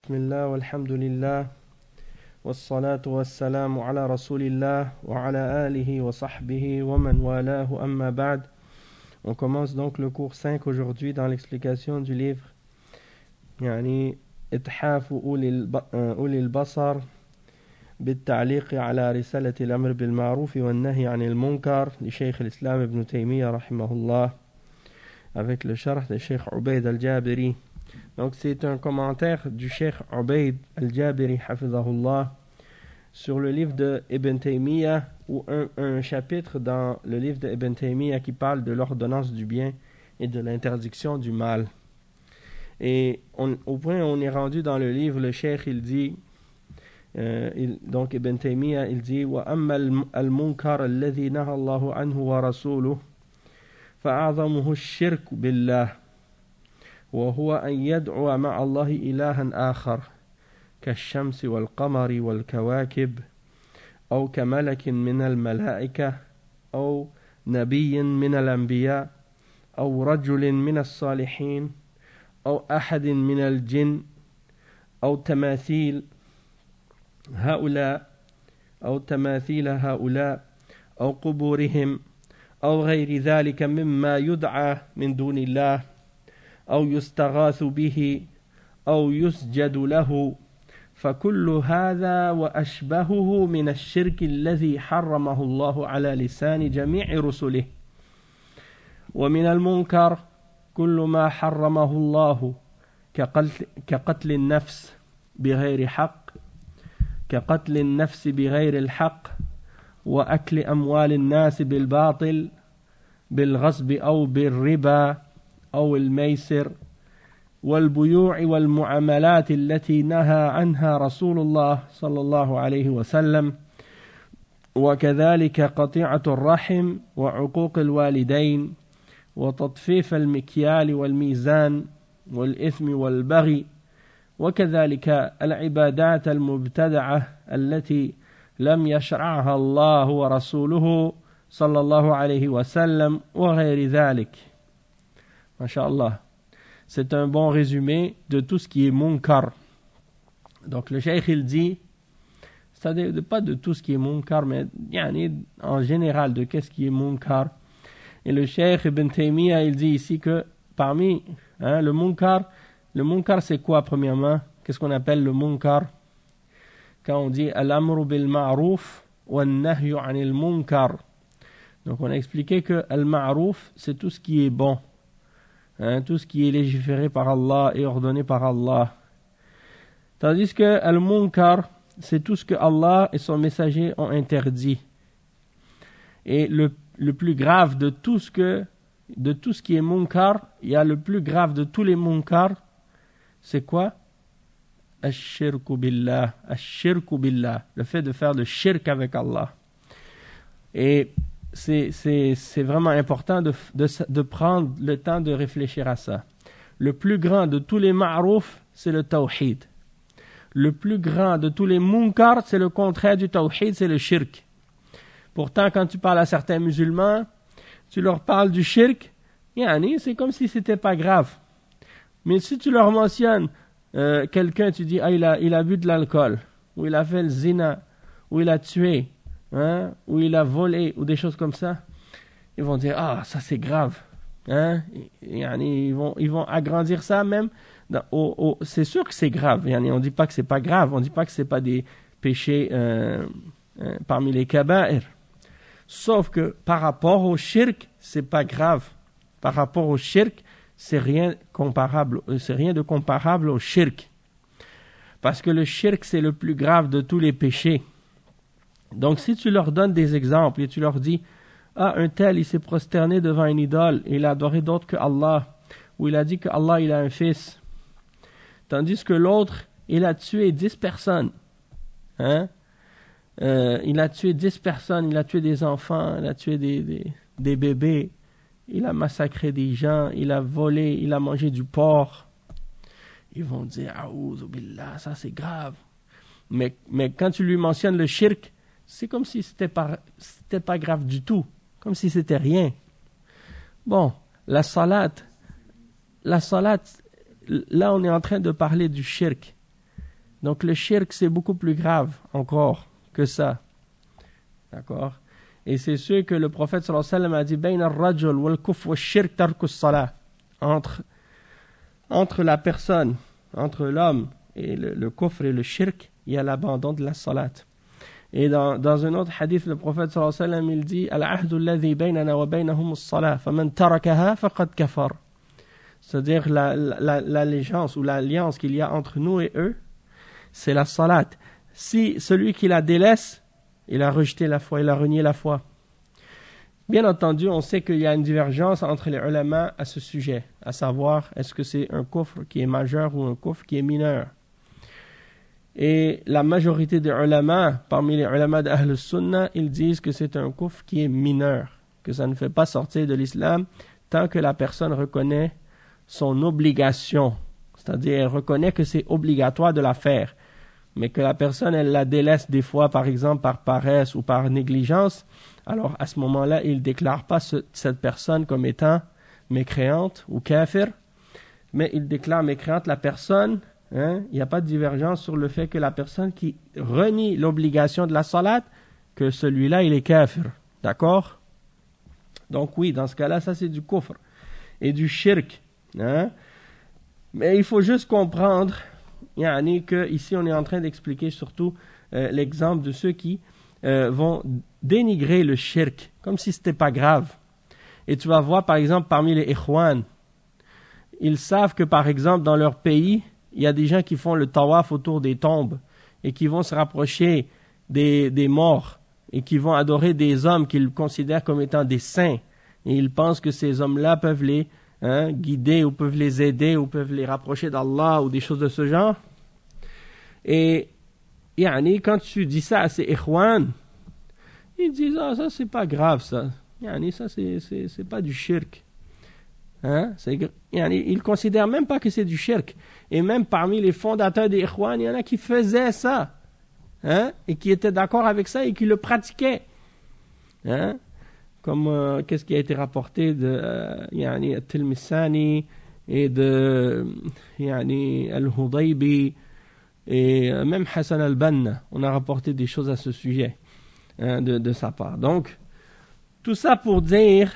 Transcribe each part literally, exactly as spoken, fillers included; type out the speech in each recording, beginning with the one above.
Bismillah, walhamdulillah, wassalatu wassalamu ala rasulillah, wa ala alihi wa sahbihi wa man walahu amma ba'd. On commence donc le cours cinq aujourd'hui dans l'explication du livre يعني إتحاف أولي البصر بالتعليق على رسالة الأمر بالمعروف والنهي عن المنكر لشيخ الإسلام ابن تيمية رحمه الله avec le sharh de Cheikh Ubaid al-Jabiri. Donc c'est un commentaire du Cheikh Ubaid al-Jabiri hafizahullah sur le livre de Ibn Taymiyyah, ou un, un chapitre dans le livre de Ibn Taymiyyah qui parle de l'ordonnance du bien et de l'interdiction du mal. Et on, au point où on est rendu dans le livre, le Cheikh il dit euh, il, donc Ibn Taymiyyah il dit wa amma al-munkar alladhi naha Allahu anhu wa rasuluhu فأعظمه الشرك بالله وهو أن يدعو مع الله إلها آخر كالشمس والقمر والكواكب أو كملك من الملائكة أو نبي من الأنبياء أو رجل من الصالحين أو أحد من الجن أو تماثيل هؤلاء أو تماثيل هؤلاء أو قبورهم أو غير ذلك مما يدعى من دون الله أو يستغاث به أو يسجد له فكل هذا وأشبهه من الشرك الذي حرمه الله على لسان جميع رسله. ومن المنكر كل ما حرمه الله كقتل, كقتل النفس بغير حق كقتل النفس بغير الحق وأكل أموال الناس بالباطل بالغصب أو بالربا أو الميسر والبيوع والمعاملات التي نهى عنها رسول الله صلى الله عليه وسلم وكذلك قطيعة الرحم وعقوق الوالدين وتطفيف المكيال والميزان والإثم والبغي وكذلك العبادات المبتدعة التي لم يشرعها الله ورسوله صلى الله عليه وسلم وغير ذلك. Masha'Allah. C'est un bon résumé de tout ce qui est munkar. Donc le cheikh il dit, c'est-à-dire pas de tout ce qui est munkar, mais yani, en général de qu'est-ce qui est munkar. Et le cheikh Ibn Taymiyyah il dit ici que parmi hein, le munkar, le munkar c'est quoi premièrement? Qu'est-ce qu'on appelle le munkar? Quand on dit al-amru bil ma'ruf wa an-nahyu 'anil munkar. Donc on a expliqué que al-ma'ruf c'est tout ce qui est bon, hein, tout ce qui est légiféré par Allah et ordonné par Allah. Tandis que al-munkar c'est tout ce que Allah et son messager ont interdit. Et le, le plus grave de tout ce que de tout ce qui est munkar, il y a le plus grave de tous les munkar, c'est quoi? Ash-shirku billah, ash-shirku billah, le fait de faire le shirk avec Allah. Et c'est, c'est, c'est vraiment important de, de, de prendre le temps de réfléchir à ça. Le plus grand de tous les ma'rouf, c'est le tawhid. Le plus grand de tous les munkar, c'est le contraire du tawhid, c'est le shirk. Pourtant, quand tu parles à certains musulmans, tu leur parles du shirk, yani, c'est comme si c'était pas grave. Mais si tu leur mentionnes Euh, quelqu'un, tu dis, ah, il a, il a bu de l'alcool, ou il a fait le zina, ou il a tué, hein, ou il a volé, ou des choses comme ça, ils vont dire, ah, ça c'est grave, hein, et, et, ils, vont, ils vont agrandir ça même, dans, au, au, c'est sûr que c'est grave, et, on ne dit pas que c'est pas grave, on ne dit pas que c'est pas des péchés euh, euh, parmi les kaba'ir, sauf que par rapport au shirk, c'est pas grave, par rapport au shirk, c'est rien comparable, c'est rien de comparable au shirk. Parce que le shirk, c'est le plus grave de tous les péchés. Donc, si tu leur donnes des exemples et tu leur dis, ah, un tel, il s'est prosterné devant une idole et il a adoré d'autre que Allah, ou il a dit que Allah, il a un fils. Tandis que l'autre, il a tué dix personnes. Hein? Euh, il a tué dix personnes, il a tué des enfants, il a tué des, des, des bébés. Il a massacré des gens, il a volé, il a mangé du porc. Ils vont dire, A'oudhu billah, ça c'est grave. Mais, mais quand tu lui mentionnes le shirk, c'est comme si c'était pas, c'était pas grave du tout. Comme si c'était rien. Bon, la salat, la salat, là on est en train de parler du shirk. Donc le shirk, c'est beaucoup plus grave encore que ça. D'accord? Et c'est ce que le prophète sallallahu alayhi wa sallam a dit, Bayn ar-rajul wal kufr wa shirk tarku as-salah. Entre, entre la personne, entre l'homme et le, le kufr et le shirk, il y a l'abandon de la salat. Et dans, dans un autre hadith, le prophète sallallahu alayhi wa sallam, il dit, Al-ahdu alladhi baynana wa baynahum as-salah, faman tarakaha faqad kafar. C'est-à-dire la, la, l'allégeance ou l'alliance qu'il y a entre nous et eux, c'est la salat. Si celui qui la délaisse, il a rejeté la foi, il a renié la foi. Bien entendu, on sait qu'il y a une divergence entre les ulama à ce sujet, à savoir, est-ce que c'est un kufr qui est majeur ou un kufr qui est mineur. Et la majorité des ulama, parmi les ulama d'Ahl Sunnah, ils disent que c'est un kufr qui est mineur, que ça ne fait pas sortir de l'islam tant que la personne reconnaît son obligation, c'est-à-dire elle reconnaît que c'est obligatoire de la faire, mais que la personne elle la délaisse des fois, par exemple par paresse ou par négligence, alors à ce moment-là, il ne déclare pas ce, cette personne comme étant mécréante ou kafir, mais il déclare mécréante la personne. Hein, il n'y a pas de divergence sur le fait que la personne qui renie l'obligation de la salat, que celui-là il est kafir, d'accord? Donc oui, dans ce cas-là, ça c'est du kufr et du shirk. Hein? Mais il faut juste comprendre yani, que ici on est en train d'expliquer surtout euh, l'exemple de ceux qui euh, vont dénigrer le shirk comme si c'était pas grave. Et tu vas voir par exemple parmi les ikhwan, ils savent que par exemple dans leur pays il y a des gens qui font le tawaf autour des tombes et qui vont se rapprocher des, des morts et qui vont adorer des hommes qu'ils considèrent comme étant des saints, et ils pensent que ces hommes-là peuvent les Hein, guider ou peuvent les aider ou peuvent les rapprocher d'Allah ou des choses de ce genre. Et yani, quand tu dis ça à ces ikhwan, ils disent ah, ça c'est pas grave ça. Yani, ça c'est, c'est, c'est pas du shirk. Hein? C'est, yani, ils considèrent même pas que c'est du shirk. Et même parmi les fondateurs des ikhwan, il y en a qui faisaient ça. Hein? Et qui étaient d'accord avec ça et qui le pratiquaient. Hein? Comme euh, qu'est-ce qui a été rapporté de euh, yani, Al-Tilmisani et de yani, Al-Hudaybi et euh, même Hassan al-Banna. On a rapporté des choses à ce sujet hein, de, de sa part. Donc, tout ça pour dire,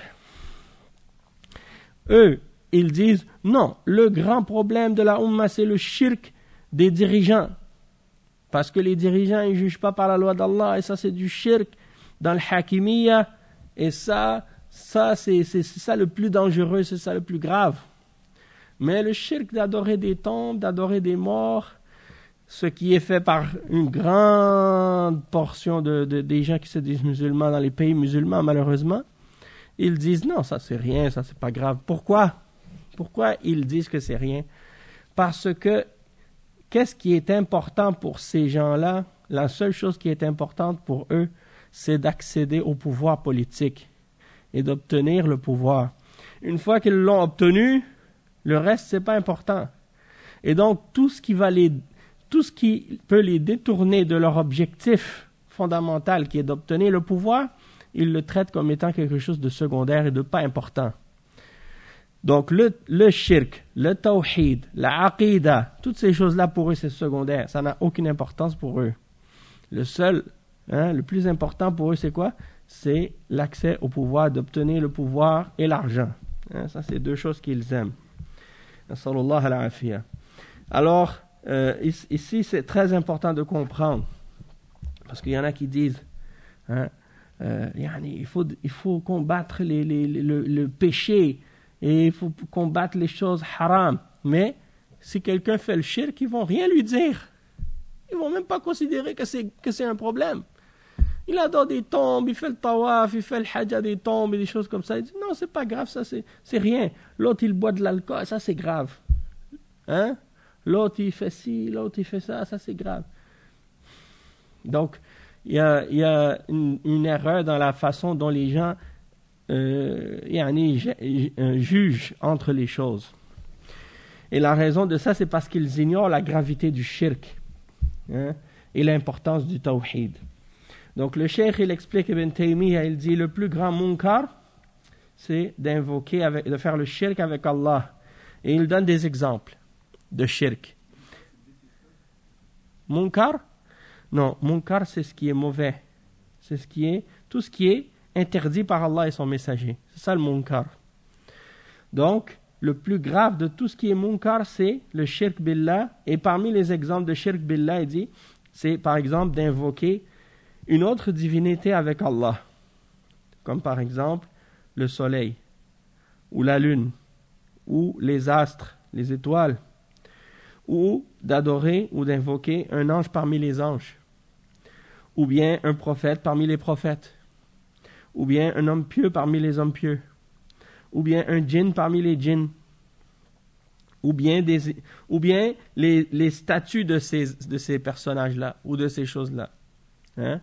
eux, ils disent, non, le grand problème de la Ummah, c'est le shirk des dirigeants. Parce que les dirigeants, ils ne jugent pas par la loi d'Allah, et ça c'est du shirk dans le Hakimiyya. Et ça, ça c'est, c'est, c'est ça le plus dangereux, c'est ça le plus grave. Mais le shirk d'adorer des tombes, d'adorer des morts, ce qui est fait par une grande portion de, de, des gens qui se disent musulmans dans les pays musulmans, malheureusement, ils disent non, ça c'est rien, ça c'est pas grave. Pourquoi? Pourquoi ils disent que c'est rien? Parce que qu'est-ce qui est important pour ces gens-là? La seule chose qui est importante pour eux, c'est d'accéder au pouvoir politique et d'obtenir le pouvoir. Une fois qu'ils l'ont obtenu, le reste, c'est pas important. Et donc, tout ce qui va les, tout ce qui peut les détourner de leur objectif fondamental, qui est d'obtenir le pouvoir, ils le traitent comme étant quelque chose de secondaire et de pas important. Donc, le, le shirk, le tawhid, la aqida, toutes ces choses-là, pour eux, c'est secondaire. Ça n'a aucune importance pour eux. Le seul Hein, le plus important pour eux, c'est quoi? C'est l'accès au pouvoir, d'obtenir le pouvoir et l'argent. Hein, ça, c'est deux choses qu'ils aiment. Alors, euh, ici, c'est très important de comprendre. Parce qu'il y en a qui disent, hein, euh, il, faut, il faut combattre les, les, les, le, le péché et il faut combattre les choses haram. Mais, si quelqu'un fait le shirk, ils ne vont rien lui dire. Ils ne vont même pas considérer que c'est, que c'est un problème. Il adore des tombes, il fait le tawaf, il fait le hajj à des tombes et des choses comme ça. Il dit non, c'est pas grave, ça c'est, c'est rien. L'autre il boit de l'alcool, ça c'est grave. Hein? L'autre il fait ci, l'autre il fait ça, ça c'est grave. Donc, il y a, y a une, une erreur dans la façon dont les gens euh, yani, jugent entre les choses. Et la raison de ça, c'est parce qu'ils ignorent la gravité du shirk hein, et l'importance du tawhid. Donc le cheikh, il explique, Ibn Taymiyyah, il dit, le plus grand munkar, c'est d'invoquer, avec, de faire le shirk avec Allah. Et il donne des exemples de shirk. Munkar, non, munkar c'est ce qui est mauvais. C'est ce qui est, tout ce qui est interdit par Allah et son messager. C'est ça le munkar. Donc, le plus grave de tout ce qui est munkar, c'est le shirk billah. Et parmi les exemples de shirk billah, il dit, c'est par exemple d'invoquer une autre divinité avec Allah. Comme par exemple le soleil, ou la lune, ou les astres, les étoiles, ou d'adorer ou d'invoquer un ange parmi les anges, ou bien un prophète parmi les prophètes, ou bien un homme pieux parmi les hommes pieux, ou bien un djinn parmi les djinns, ou bien, des, ou bien les, les statues de ces, de ces personnages-là, ou de ces choses-là. Hein?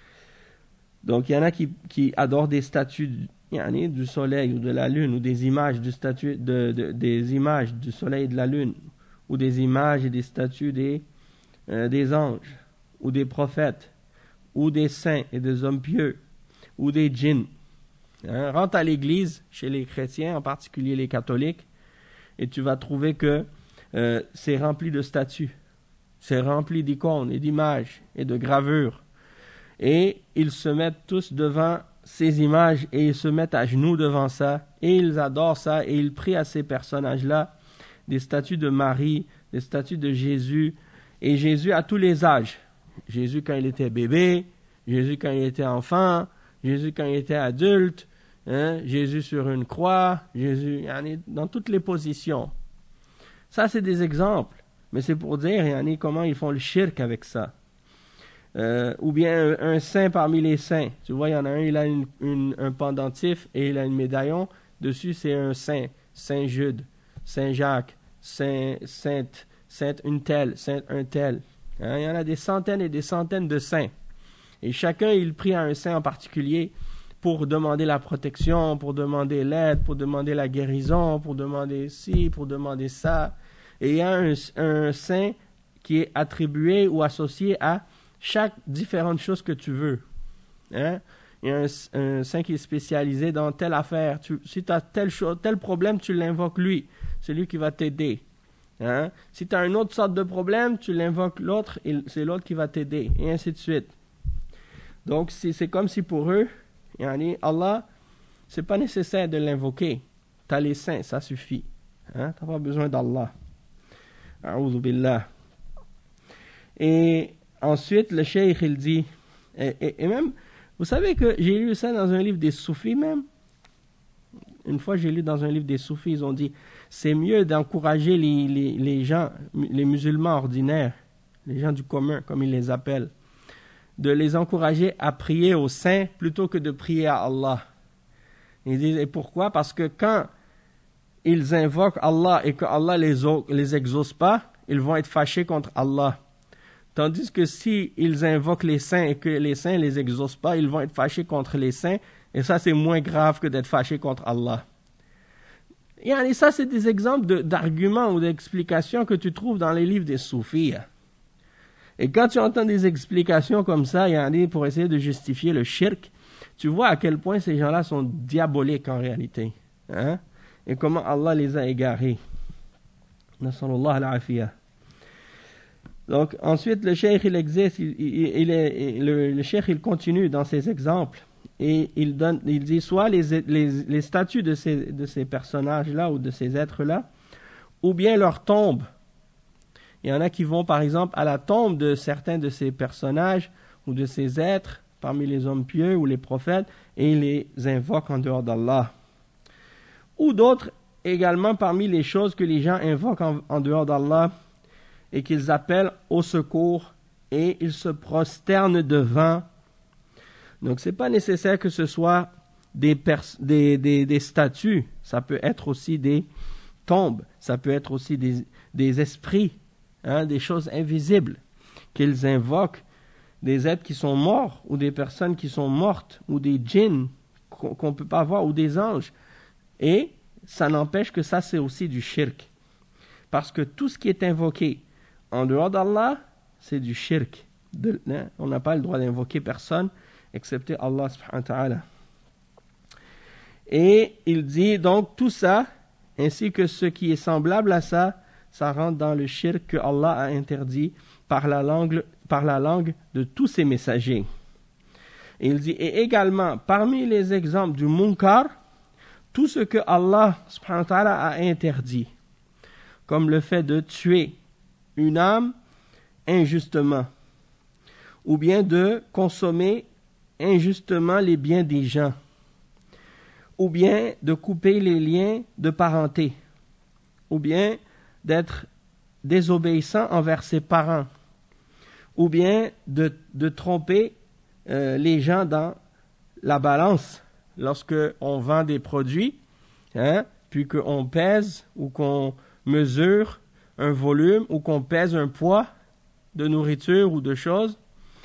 Donc il y en a qui, qui adorent des statues du, du soleil ou de la lune, ou des images du statut, de, de, des images du soleil et de la lune, ou des images et des statues des, euh, des anges, ou des prophètes, ou des saints et des hommes pieux, ou des djinns. Hein? Rentre à l'église, chez les chrétiens, en particulier les catholiques, et tu vas trouver que euh, c'est rempli de statues, c'est rempli d'icônes et d'images et de gravures. Et ils se mettent tous devant ces images et ils se mettent à genoux devant ça et ils adorent ça et ils prient à ces personnages-là, des statues de Marie, des statues de Jésus, et Jésus à tous les âges. Jésus quand il était bébé, Jésus quand il était enfant, Jésus quand il était adulte, hein, Jésus sur une croix, Jésus dans toutes les positions. Ça c'est des exemples, mais c'est pour dire comment ils font le shirk avec ça. Euh, ou bien un, un saint parmi les saints. Tu vois, il y en a un, il a une, une, un pendentif et il a un médaillon. Dessus, c'est un saint. Saint Jude, Saint Jacques, Saint, Sainte, Sainte une telle, Sainte un tel. Hein, il y en a des centaines et des centaines de saints. Et chacun, il prie à un saint en particulier pour demander la protection, pour demander l'aide, pour demander la guérison, pour demander ci, pour demander ça. Et il y a un, un saint qui est attribué ou associé à chaque différente chose que tu veux. Hein? Il y a un, un saint qui est spécialisé dans telle affaire. Tu, si tu as tel, chose, tel problème, tu l'invoques lui. C'est lui qui va t'aider. Hein? Si tu as une autre sorte de problème, tu l'invoques l'autre et c'est l'autre qui va t'aider. Et ainsi de suite. Donc, c'est, c'est comme si pour eux, yani, Allah, c'est pas nécessaire de l'invoquer. Tu as les saints, ça suffit. Hein? Tu n'as pas besoin d'Allah. A'udhu billah. Et ensuite, le cheikh, il dit, et, et, et même, vous savez que j'ai lu ça dans un livre des soufis même. Une fois, j'ai lu dans un livre des soufis, ils ont dit, c'est mieux d'encourager les, les, les gens, les musulmans ordinaires, les gens du commun, comme ils les appellent, de les encourager à prier aux saints plutôt que de prier à Allah. Ils disent, et pourquoi? Parce que quand ils invoquent Allah et que Allah les, les exauce pas, ils vont être fâchés contre Allah. Tandis que si ils invoquent les saints et que les saints ne les exaucent pas, ils vont être fâchés contre les saints. Et ça, c'est moins grave que d'être fâchés contre Allah. Et ça, c'est des exemples de, d'arguments ou d'explications que tu trouves dans les livres des soufis. Et quand tu entends des explications comme ça, pour essayer de justifier le shirk, tu vois à quel point ces gens-là sont diaboliques en réalité. Hein? Et comment Allah les a égarés. Nasallallahu al-afiyah. Donc, ensuite, le cheikh, il existe, il, il, il est, le, le cheikh, il continue dans ses exemples, et il donne, il dit, soit les, les, les statues de ces, de ces personnages-là, ou de ces êtres-là, ou bien leur tombe. Il y en a qui vont, par exemple, à la tombe de certains de ces personnages, ou de ces êtres, parmi les hommes pieux, ou les prophètes, et ils les invoquent en dehors d'Allah. Ou d'autres, également, parmi les choses que les gens invoquent en, en dehors d'Allah, et qu'ils appellent au secours et ils se prosternent devant. Donc, ce n'est pas nécessaire que ce soit des, pers- des, des, des statues, ça peut être aussi des tombes, ça peut être aussi des, des esprits, hein, des choses invisibles qu'ils invoquent, des êtres qui sont morts ou des personnes qui sont mortes ou des djinns qu'on ne peut pas voir ou des anges. Et ça n'empêche que ça, c'est aussi du shirk. Parce que tout ce qui est invoqué en dehors d'Allah, c'est du shirk. De, hein, on n'a pas le droit d'invoquer personne, excepté Allah subhanahu wa ta'ala. Et il dit donc tout ça, ainsi que ce qui est semblable à ça, ça rentre dans le shirk que Allah a interdit par la langue, par la langue de tous ses messagers. Et il dit, et également, parmi les exemples du munkar, tout ce que Allah subhanahu wa ta'ala a interdit, comme le fait de tuer une âme injustement, ou bien de consommer injustement les biens des gens, ou bien de couper les liens de parenté, ou bien d'être désobéissant envers ses parents, ou bien de, de tromper euh, les gens dans la balance lorsque on vend des produits, hein, puis qu'on pèse ou qu'on mesure un volume ou qu'on pèse un poids de nourriture ou de choses.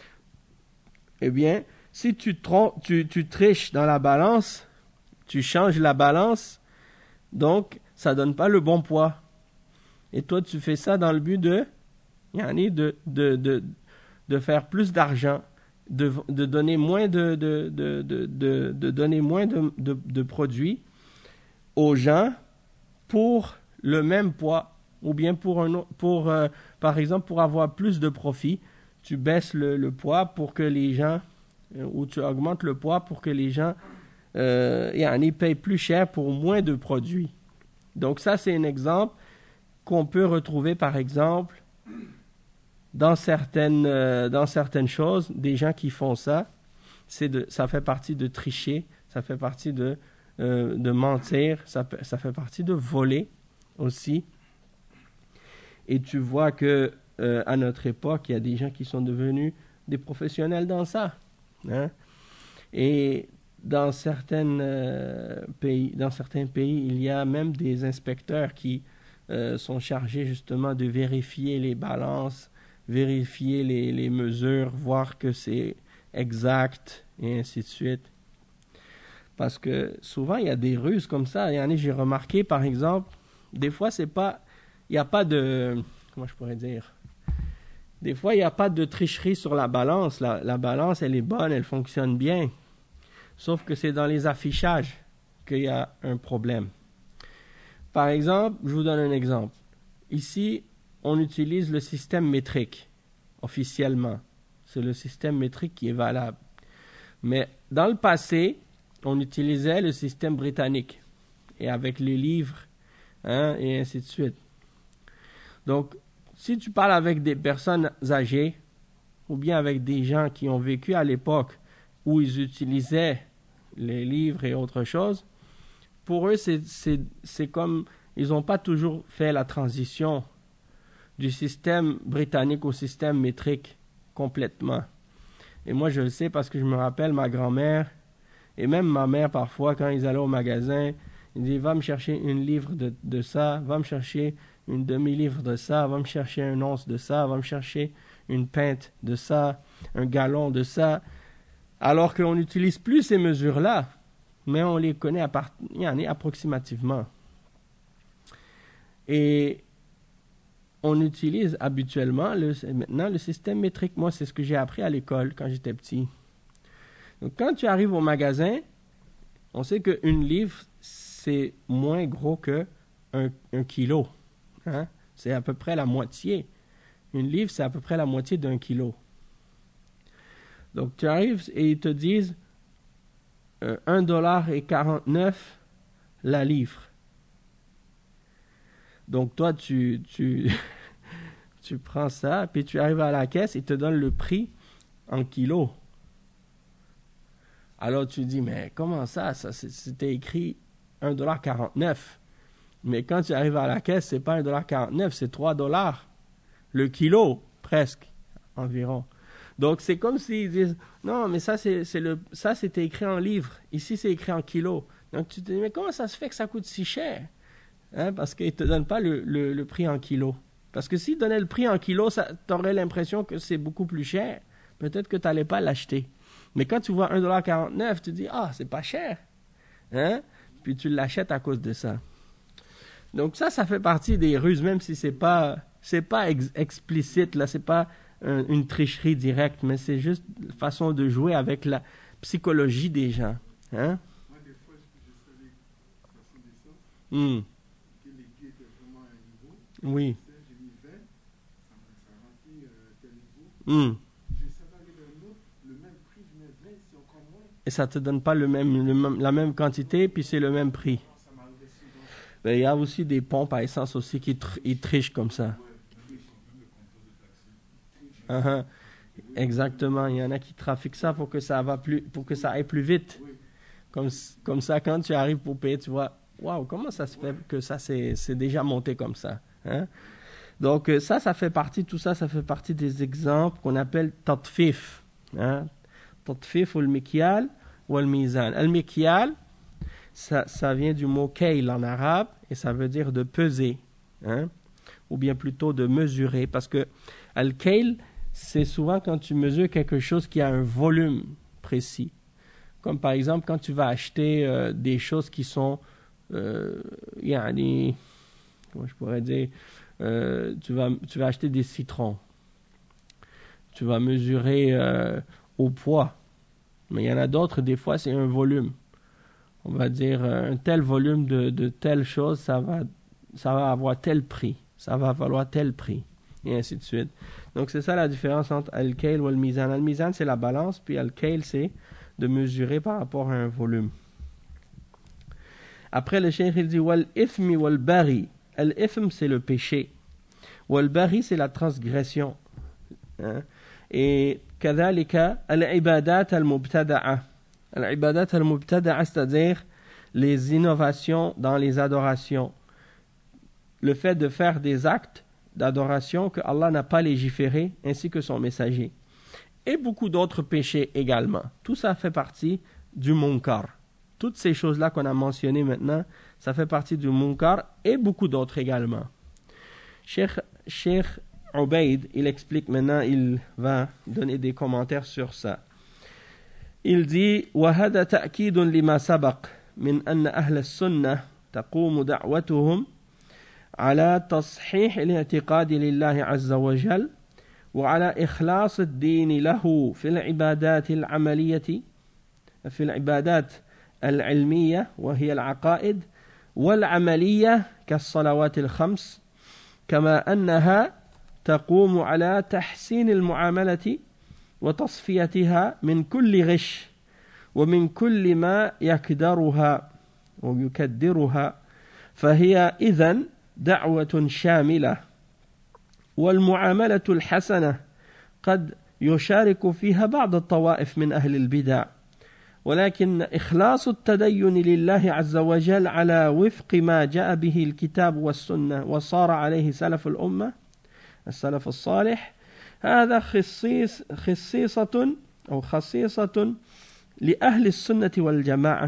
Eh bien, si tu, trompes, tu, tu triches dans la balance, tu changes la balance, donc ça donne pas le bon poids. Et toi, tu fais ça dans le but de, de, de, de, de faire plus d'argent, de, de donner moins de, de, de, de, de, de donner moins de, de, de produits aux gens pour le même poids, ou bien pour un, pour, euh, par exemple, pour avoir plus de profit, tu baisses le, le poids pour que les gens, euh, ou tu augmentes le poids pour que les gens euh, ils payent plus cher pour moins de produits. Donc ça, c'est un exemple qu'on peut retrouver, par exemple, dans certaines, euh, dans certaines choses, des gens qui font ça, c'est de, ça fait partie de tricher, ça fait partie de, euh, de mentir, ça, ça fait partie de voler aussi. Et tu vois que euh, à notre époque, il y a des gens qui sont devenus des professionnels dans ça. Hein? Et dans, certaines, euh, pays, dans certains pays, il y a même des inspecteurs qui euh, sont chargés justement de vérifier les balances, vérifier les, les mesures, voir que c'est exact, et ainsi de suite. Parce que souvent, il y a des ruses comme ça. Il y en a, j'ai remarqué, par exemple, des fois, c'est pas, il n'y a pas de, comment je pourrais dire, des fois, il n'y a pas de tricherie sur la balance. La, la balance, elle est bonne, elle fonctionne bien. Sauf que c'est dans les affichages qu'il y a un problème. Par exemple, je vous donne un exemple. Ici, on utilise le système métrique, officiellement. C'est le système métrique qui est valable. Mais dans le passé, on utilisait le système britannique, et avec les livres, hein, et ainsi de suite. Donc, si tu parles avec des personnes âgées, ou bien avec des gens qui ont vécu à l'époque où ils utilisaient les livres et autre chose, pour eux, c'est, c'est, c'est comme, ils n'ont pas toujours fait la transition du système britannique au système métrique complètement. Et moi, je le sais parce que je me rappelle ma grand-mère et même ma mère, parfois, quand ils allaient au magasin, ils disaient, va me chercher une livre de, de ça, va me chercher une demi-livre de ça, va me chercher un once de ça, va me chercher une pinte de ça, un gallon de ça, alors qu'on n'utilise plus ces mesures-là, mais on les connaît à part, approximativement. Et on utilise habituellement le, maintenant le système métrique. Moi, c'est ce que j'ai appris à l'école quand j'étais petit. Donc, quand tu arrives au magasin, on sait qu'une livre, c'est moins gros qu'un un kilo. Hein? C'est à peu près la moitié. Une livre, c'est à peu près la moitié d'un kilo. Donc, tu arrives et ils te disent euh, un dollar et quarante-neuf la livre. Donc, toi, tu, tu, tu prends ça, puis tu arrives à la caisse, ils te donnent le prix en kilos. Alors, tu dis, mais comment ça? Ça c'était écrit un dollar quarante-neuf. Mais quand tu arrives à la caisse, c'est pas un dollar quarante-neuf, c'est trois dollars. Le kilo, presque, environ. Donc, c'est comme s'ils disent, non, mais ça, c'est, c'est le, ça, c'était écrit en livres. Ici, c'est écrit en kilos. Donc, tu te dis, mais comment ça se fait que ça coûte si cher? Hein, parce qu'ils ne te donnent pas le, le, le prix en kilos. Parce que s'ils donnaient le prix en kilos, tu aurais l'impression que c'est beaucoup plus cher. Peut-être que tu n'allais pas l'acheter. Mais quand tu vois un dollar quarante-neuf, tu te dis, ah, c'est pas cher. Hein? Puis tu l'achètes à cause de ça. Donc ça, ça fait partie des ruses, même si c'est pas, c'est pas ex- explicite, là, c'est pas un, une tricherie directe, mais c'est juste une façon de jouer avec la psychologie des gens. Hein? Moi, des fois, je savais de façon d'essence Mm. que les gays étaient vraiment à un niveau. Oui. J'ai mis vingt, ça m'a rempli euh, Hmm. Je sais pas aller vers un autre, le même prix, je mets vingt, c'est encore moins. Et ça te donne pas le même, le même- la même quantité, puis c'est le même prix. Ça m'arrivait souvent. Ben, il y a aussi des pompes à essence aussi qui tr- ils trichent comme ça. Uh-huh. Exactement, il y en a qui trafiquent ça pour que ça va plus, pour que ça aille plus vite. Comme, comme ça, quand tu arrives pour payer, tu vois, waouh, comment ça se fait que ça c'est, c'est déjà monté comme ça, hein? Donc euh, ça, ça fait partie, tout ça, ça fait partie des exemples qu'on appelle tatfif, hein? Tatfif ou le mikyal ou le mizan. Le mikyal, ça, ça vient du mot kayl en arabe et ça veut dire de peser, hein? Ou bien plutôt de mesurer, parce que al-kayl, c'est souvent quand tu mesures quelque chose qui a un volume précis. Comme par exemple quand tu vas acheter euh, des choses qui sont, euh, yani, comment je pourrais dire, euh, tu, vas, tu vas acheter des citrons. Tu vas mesurer euh, au poids. Mais il y en a d'autres, des fois c'est un volume. On va dire un tel volume de, de telle chose, ça va, ça va avoir tel prix. Ça va valoir tel prix. Et ainsi de suite. Donc c'est ça la différence entre al-kayl ou al-mizan. Al-mizan c'est la balance, puis al-kayl c'est de mesurer par rapport à un volume. Après le cheikh il dit wal-ithmi wal-bari. Al-ithm c'est le péché. Wal-bari c'est la transgression. Hein? Et kadhalika al-ibadat al-mubtada'a. Al-ibadat al-mubtada'a c'est-à-dire les innovations dans les adorations. Le fait de faire des actes d'adoration que Allah n'a pas légiféré, ainsi que son messager. Et beaucoup d'autres péchés également. Tout ça fait partie du munkar. Toutes ces choses-là qu'on a mentionnées maintenant, ça fait partie du munkar et beaucoup d'autres également. Cheikh, Cheikh Ubaid, il explique maintenant, il va donner des commentaires sur ça. Il dit وَهَذَا تَأْكِيدٌ لِمَا سَبَقْ مِنْ أَنَّ أَهْلَ السُّنَّةِ تَقُومُ دَعْوَتُهُمْ على تصحيح الاعتقاد لله عز وجل وعلى إخلاص الدين له في العبادات العملية في العبادات العلمية وهي العقائد والعملية كالصلوات الخمس كما أنها تقوم على تحسين المعاملة وتصفيتها من كل غش ومن كل ما يكدرها ويكدرها فهي إذن دعوة شاملة والمعاملة الحسنة قد يشارك فيها بعض الطوائف من أهل البدع ولكن إخلاص التدين لله عز وجل على وفق ما جاء به الكتاب والسنة وصار عليه سلف الأمة السلف الصالح هذا خصيص خصيصة أو خصيصة لأهل السنة والجماعة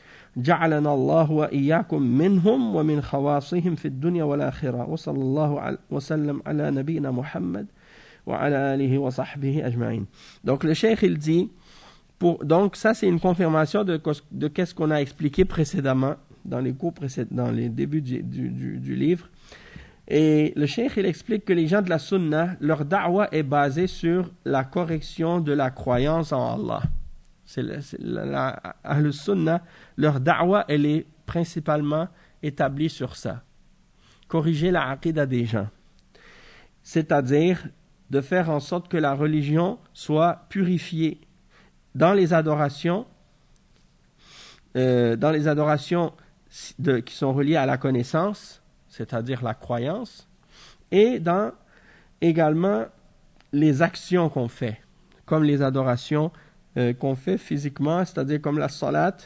جعلنا الله وإياكم منهم ومن خواصهم في الدنيا والآخرة وصلى الله وسلم على نبينا محمد وعلى آله وصحبه أجمعين. Donc le cheikh il dit pour, donc ça c'est une confirmation de, de qu'est-ce qu'on a expliqué précédemment dans les cours précédents, dans les débuts du, du, du, du livre. Et le cheikh il explique que les gens de la sunna, leur da'wa est basée sur la correction de la croyance en Allah. C'est, le, c'est la, la Ahl Sunnah, leur da'wa, elle est principalement établie sur ça. Corriger la aqida des gens. C'est-à-dire de faire en sorte que la religion soit purifiée dans les adorations, euh, dans les adorations de, qui sont reliées à la connaissance, c'est-à-dire la croyance, et dans également les actions qu'on fait, comme les adorations Euh, qu'on fait physiquement, c'est-à-dire comme la salat,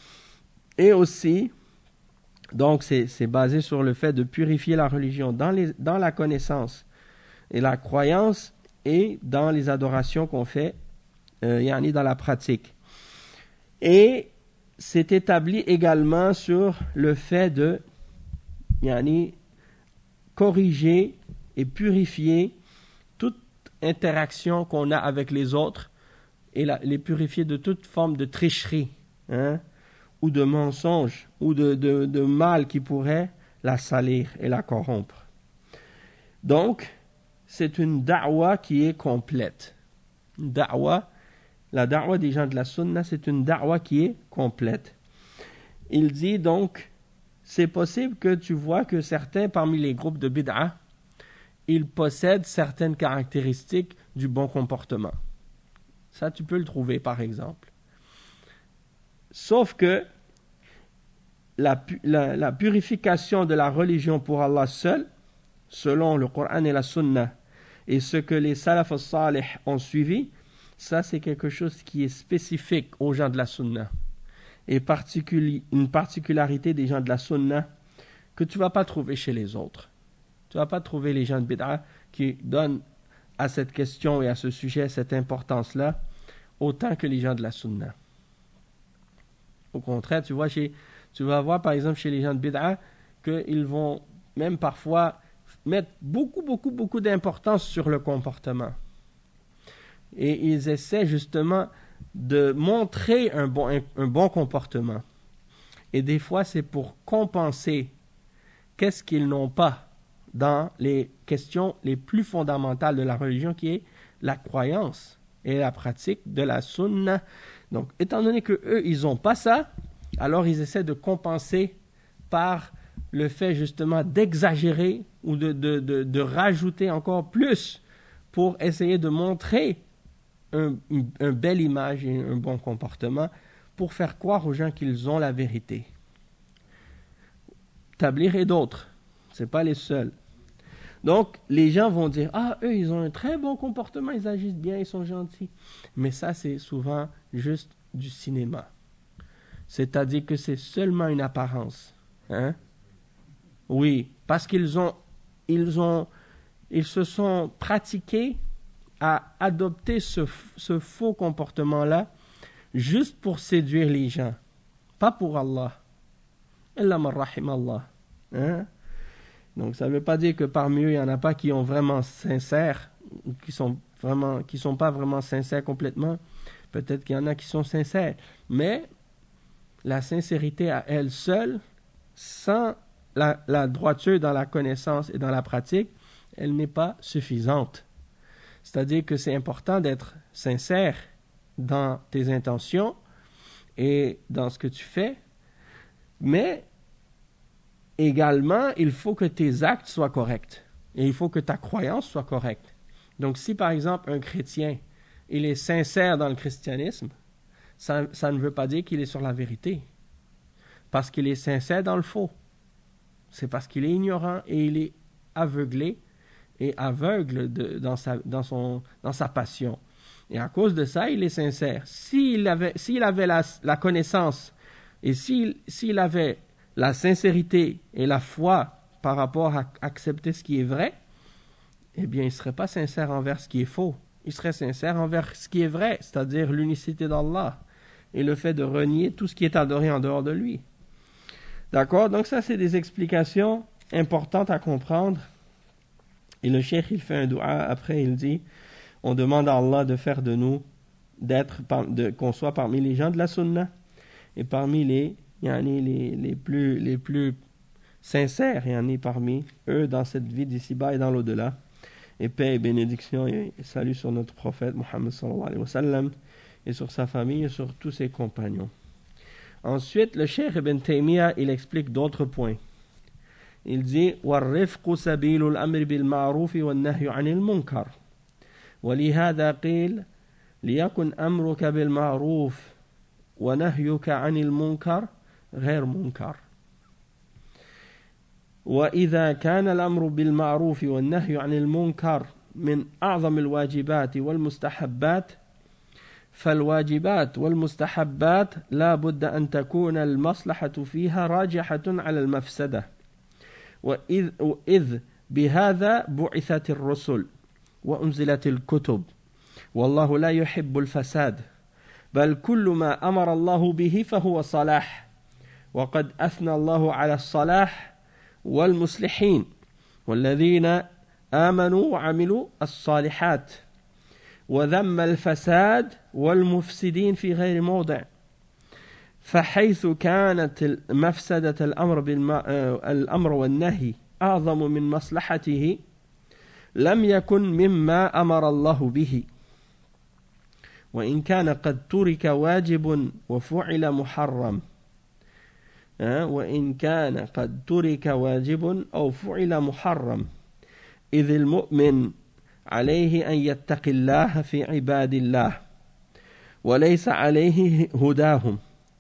et aussi, donc c'est, c'est basé sur le fait de purifier la religion dans, les, dans la connaissance et la croyance et dans les adorations qu'on fait, euh, yani dans la pratique. Et c'est établi également sur le fait de yani, corriger et purifier toute interaction qu'on a avec les autres et la, les purifier de toute forme de tricherie, hein, ou de mensonge, ou de, de, de mal qui pourrait la salir et la corrompre. Donc, c'est une da'wa qui est complète. Une da'wa, la da'wa des gens de la sunna, c'est une da'wa qui est complète. Il dit donc, c'est possible que tu vois que certains parmi les groupes de bid'a, ils possèdent certaines caractéristiques du bon comportement. Ça, tu peux le trouver, par exemple. Sauf que la, la, la purification de la religion pour Allah seul, selon le Coran et la Sunna, et ce que les salaf al-salih ont suivi, ça c'est quelque chose qui est spécifique aux gens de la Sunna. Et particuli- une particularité des gens de la Sunna que tu ne vas pas trouver chez les autres. Tu ne vas pas trouver les gens de Bid'a qui donnent à cette question et à ce sujet cette importance-là autant que les gens de la Sunna. Au contraire, tu vois, chez, tu vas voir par exemple chez les gens de Bid'a qu'ils vont même parfois mettre beaucoup, beaucoup, beaucoup d'importance sur le comportement. Et ils essaient justement de montrer un bon, un, un bon comportement. Et des fois, c'est pour compenser qu'est-ce qu'ils n'ont pas dans les questions les plus fondamentales de la religion, qui est la croyance et la pratique de la sunna. Donc, étant donné qu'eux, ils n'ont pas ça, alors ils essaient de compenser par le fait justement d'exagérer ou de, de, de, de rajouter encore plus pour essayer de montrer un, une, une belle image et un bon comportement pour faire croire aux gens qu'ils ont la vérité. Tablir et d'autres, ce n'est pas les seuls. Donc, les gens vont dire « Ah, eux, ils ont un très bon comportement, ils agissent bien, ils sont gentils. » Mais ça, c'est souvent juste du cinéma. C'est-à-dire que c'est seulement une apparence. Hein? Oui, parce qu'ils ont, ils ont, ils se sont pratiqués à adopter ce, ce faux comportement-là juste pour séduire les gens, pas pour Allah. Illa man rahim Allah. Hein? Donc ça ne veut pas dire que parmi eux, il n'y en a pas qui ont vraiment sincères, qui sont vraiment, qui sont pas vraiment sincères complètement. Peut-être qu'il y en a qui sont sincères. Mais la sincérité à elle seule, sans la, la droiture dans la connaissance et dans la pratique, elle n'est pas suffisante. C'est-à-dire que c'est important d'être sincère dans tes intentions et dans ce que tu fais, mais également, il faut que tes actes soient corrects et il faut que ta croyance soit correcte. Donc, si par exemple un chrétien, il est sincère dans le christianisme, ça, ça ne veut pas dire qu'il est sur la vérité, parce qu'il est sincère dans le faux. C'est parce qu'il est ignorant et il est aveuglé et aveugle de, dans, sa, dans, son, dans sa passion. Et à cause de ça, il est sincère. S'il avait, s'il avait la, la connaissance et s'il, s'il avait la sincérité et la foi par rapport à accepter ce qui est vrai, eh bien, il ne serait pas sincère envers ce qui est faux. Il serait sincère envers ce qui est vrai, c'est-à-dire l'unicité d'Allah et le fait de renier tout ce qui est adoré en dehors de lui. D'accord? Donc ça, c'est des explications importantes à comprendre. Et le cheikh, il fait un dua, après il dit, on demande à Allah de faire de nous, d'être, de, qu'on soit parmi les gens de la sunna et parmi les Yani les, les, plus, les plus sincères, yani parmi eux dans cette vie d'ici-bas et dans l'au-delà. Et paix et bénédiction et salut sur notre prophète Muhammad sallallahu alayhi wa sallam et sur sa famille et sur tous ses compagnons. Ensuite, le Cheikh Ibn Taymiyyah, il explique d'autres points. Il dit وَالرِّفْقُ سَبِيلُ الْأَمْرِ بِالْمَعْرُوفِ وَالنَّهْيُ عَنِ الْمُنْكَرِ وَلِهَذَا قِيلَ لِيَكُنْ أَمْرُكَ بِالْمَعْرُوفِ وَنَهْيُكَ عَنِ الْمُنْكَرِ غير منكر وإذا كان الأمر بالمعروف والنهي عن المنكر من أعظم الواجبات والمستحبات فالواجبات والمستحبات لا بد أن تكون المصلحة فيها راجحة على المفسدة وإذ, وإذ بهذا بعثت الرسل وأنزلت الكتب والله لا يحب الفساد بل كل ما أمر الله به فهو صلاح وقد أثنى الله على الصلاح والمصلحين والذين آمنوا وعملوا الصالحات وذم الفساد والمفسدين في غير موضع فحيث كانت مفسدة الأمر, الأمر والنهي أعظم من مصلحته لم يكن مما أمر الله به وإن كان قد ترك واجب وفعل محرم وإن كان قد ترك واجب أو فعل محرم إذ المؤمن عليه أن يتقي الله في عباد الله وليس عليه هداهم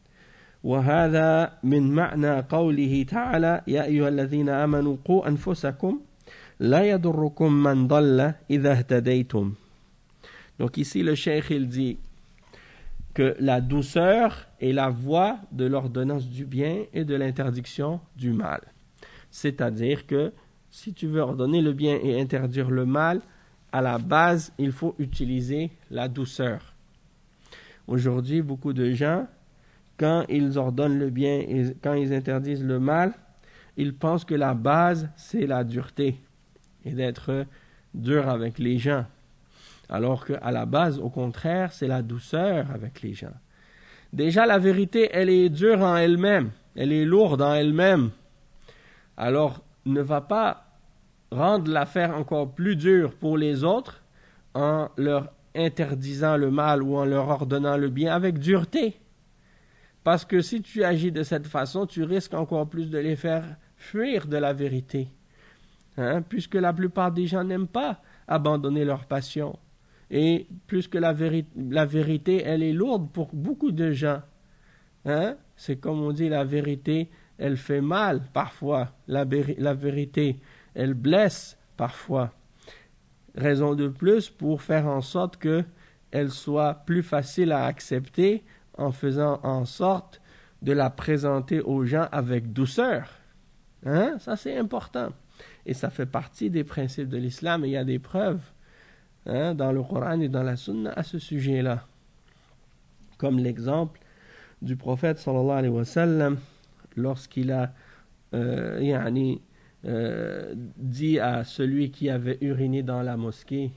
وهذا من معنى قوله تعالى يا أيها الذين آمنوا قوا أنفسكم لا يضركم من ضل إذا اهتديتم. Donc ici le cheikh il dit que la douceur est la voie de l'ordonnance du bien et de l'interdiction du mal. C'est-à-dire que si tu veux ordonner le bien et interdire le mal, à la base, il faut utiliser la douceur. Aujourd'hui, beaucoup de gens, quand ils ordonnent le bien et quand ils interdisent le mal, ils pensent que la base, c'est la dureté et d'être dur avec les gens. Alors qu'à la base, au contraire, c'est la douceur avec les gens. Déjà, la vérité, elle est dure en elle-même, elle est lourde en elle-même. Alors, ne va pas rendre l'affaire encore plus dure pour les autres en leur interdisant le mal ou en leur ordonnant le bien avec dureté. Parce que si tu agis de cette façon, tu risques encore plus de les faire fuir de la vérité. Hein? Puisque la plupart des gens n'aiment pas abandonner leur passion. Et puisque la, véri- la vérité, elle est lourde pour beaucoup de gens. Hein? C'est comme on dit, la vérité, elle fait mal parfois. La, vé- la vérité, elle blesse parfois. Raison de plus pour faire en sorte qu'elle soit plus facile à accepter en faisant en sorte de la présenter aux gens avec douceur. Hein? Ça, c'est important. Et ça fait partie des principes de l'islam et il y a des preuves hein, dans le Coran et dans la Sunna à ce sujet-là. Comme l'exemple du prophète sallallahu alayhi wa sallam lorsqu'il a euh, yani, euh, dit à celui qui avait uriné dans la mosquée,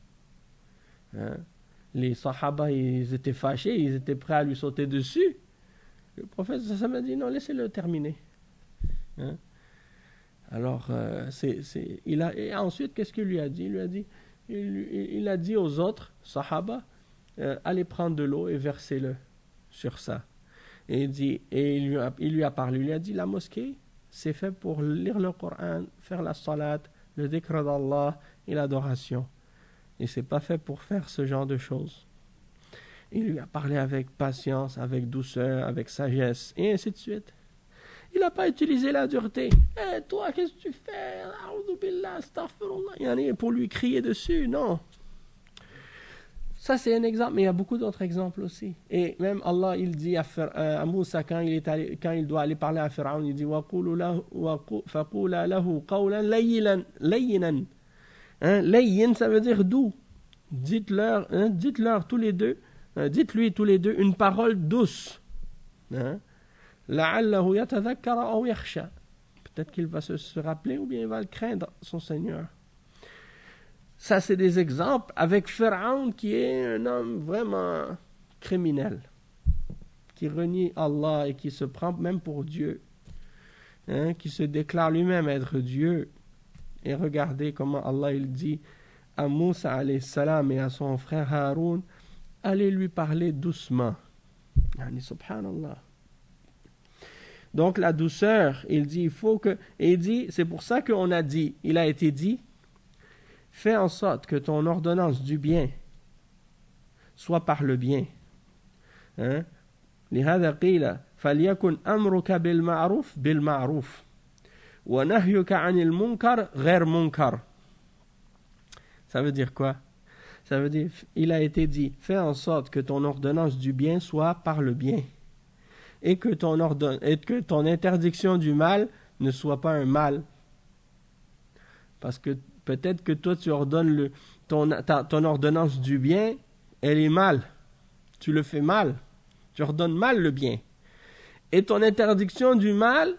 hein, les sahaba ils étaient fâchés, ils étaient prêts à lui sauter dessus. Le prophète ça m'a dit non, laissez-le terminer. Hein? Alors, euh, c'est, c'est, il a, et ensuite, qu'est-ce qu'il lui a dit? Il lui a dit, il, il a dit aux autres sahaba, euh, allez prendre de l'eau et versez-le sur ça. Et il, dit, et il, lui a, il lui a parlé, il lui a dit, la mosquée, c'est fait pour lire le Coran, faire la salat, le dhikr d'Allah et l'adoration. Et c'est pas fait pour faire ce genre de choses. Il lui a parlé avec patience, avec douceur, avec sagesse, et ainsi de suite. Il n'a pas utilisé la dureté. Hé, hey, toi, qu'est-ce que tu fais? A'udhu billah, astaghfirullah. Pour lui crier dessus, non. Ça, c'est un exemple, mais il y a beaucoup d'autres exemples aussi. Et même Allah, il dit à, à Moussa, quand il, est allé, quand il doit aller parler à Pharaon, il dit فَقُولَا لَهُ قَوْلًا لَيِّنًا. Hein, layyin, ça veut dire doux. Dites-leur, hein, dites-leur tous les deux, hein, dites-lui tous les deux une parole douce. Hein. لَعَلَّهُ يَتَذَكَّرَ أَوْ يَخْشَى. Peut-être qu'il va se, se rappeler ou bien il va le craindre, son Seigneur. Ça, c'est des exemples avec Pharaon qui est un homme vraiment criminel, qui renie Allah et qui se prend même pour Dieu, hein, qui se déclare lui-même être Dieu. Et regardez comment Allah il dit à Moussa alayhi salam et à son frère Haroun, allez lui parler doucement. Yani, subhanallah. Donc la douceur, il dit, il faut que... Et il dit, c'est pour ça qu'on a dit, il a été dit, fais en sorte que ton ordonnance du bien soit par le bien. Hein? لهذا قيل فليكن أمرك بالمعروف بالمعروف ونهيك عن المنكر غير منكر. Ça veut dire quoi? Ça veut dire, il a été dit, fais en sorte que ton ordonnance du bien soit par le bien. Et que ton, ordon... et que ton interdiction du mal ne soit pas un mal. Parce que peut-être que toi, tu ordonnes le, ton, ta, ton ordonnance du bien, elle est mal. Tu le fais mal. Tu ordonnes mal le bien. Et ton interdiction du mal,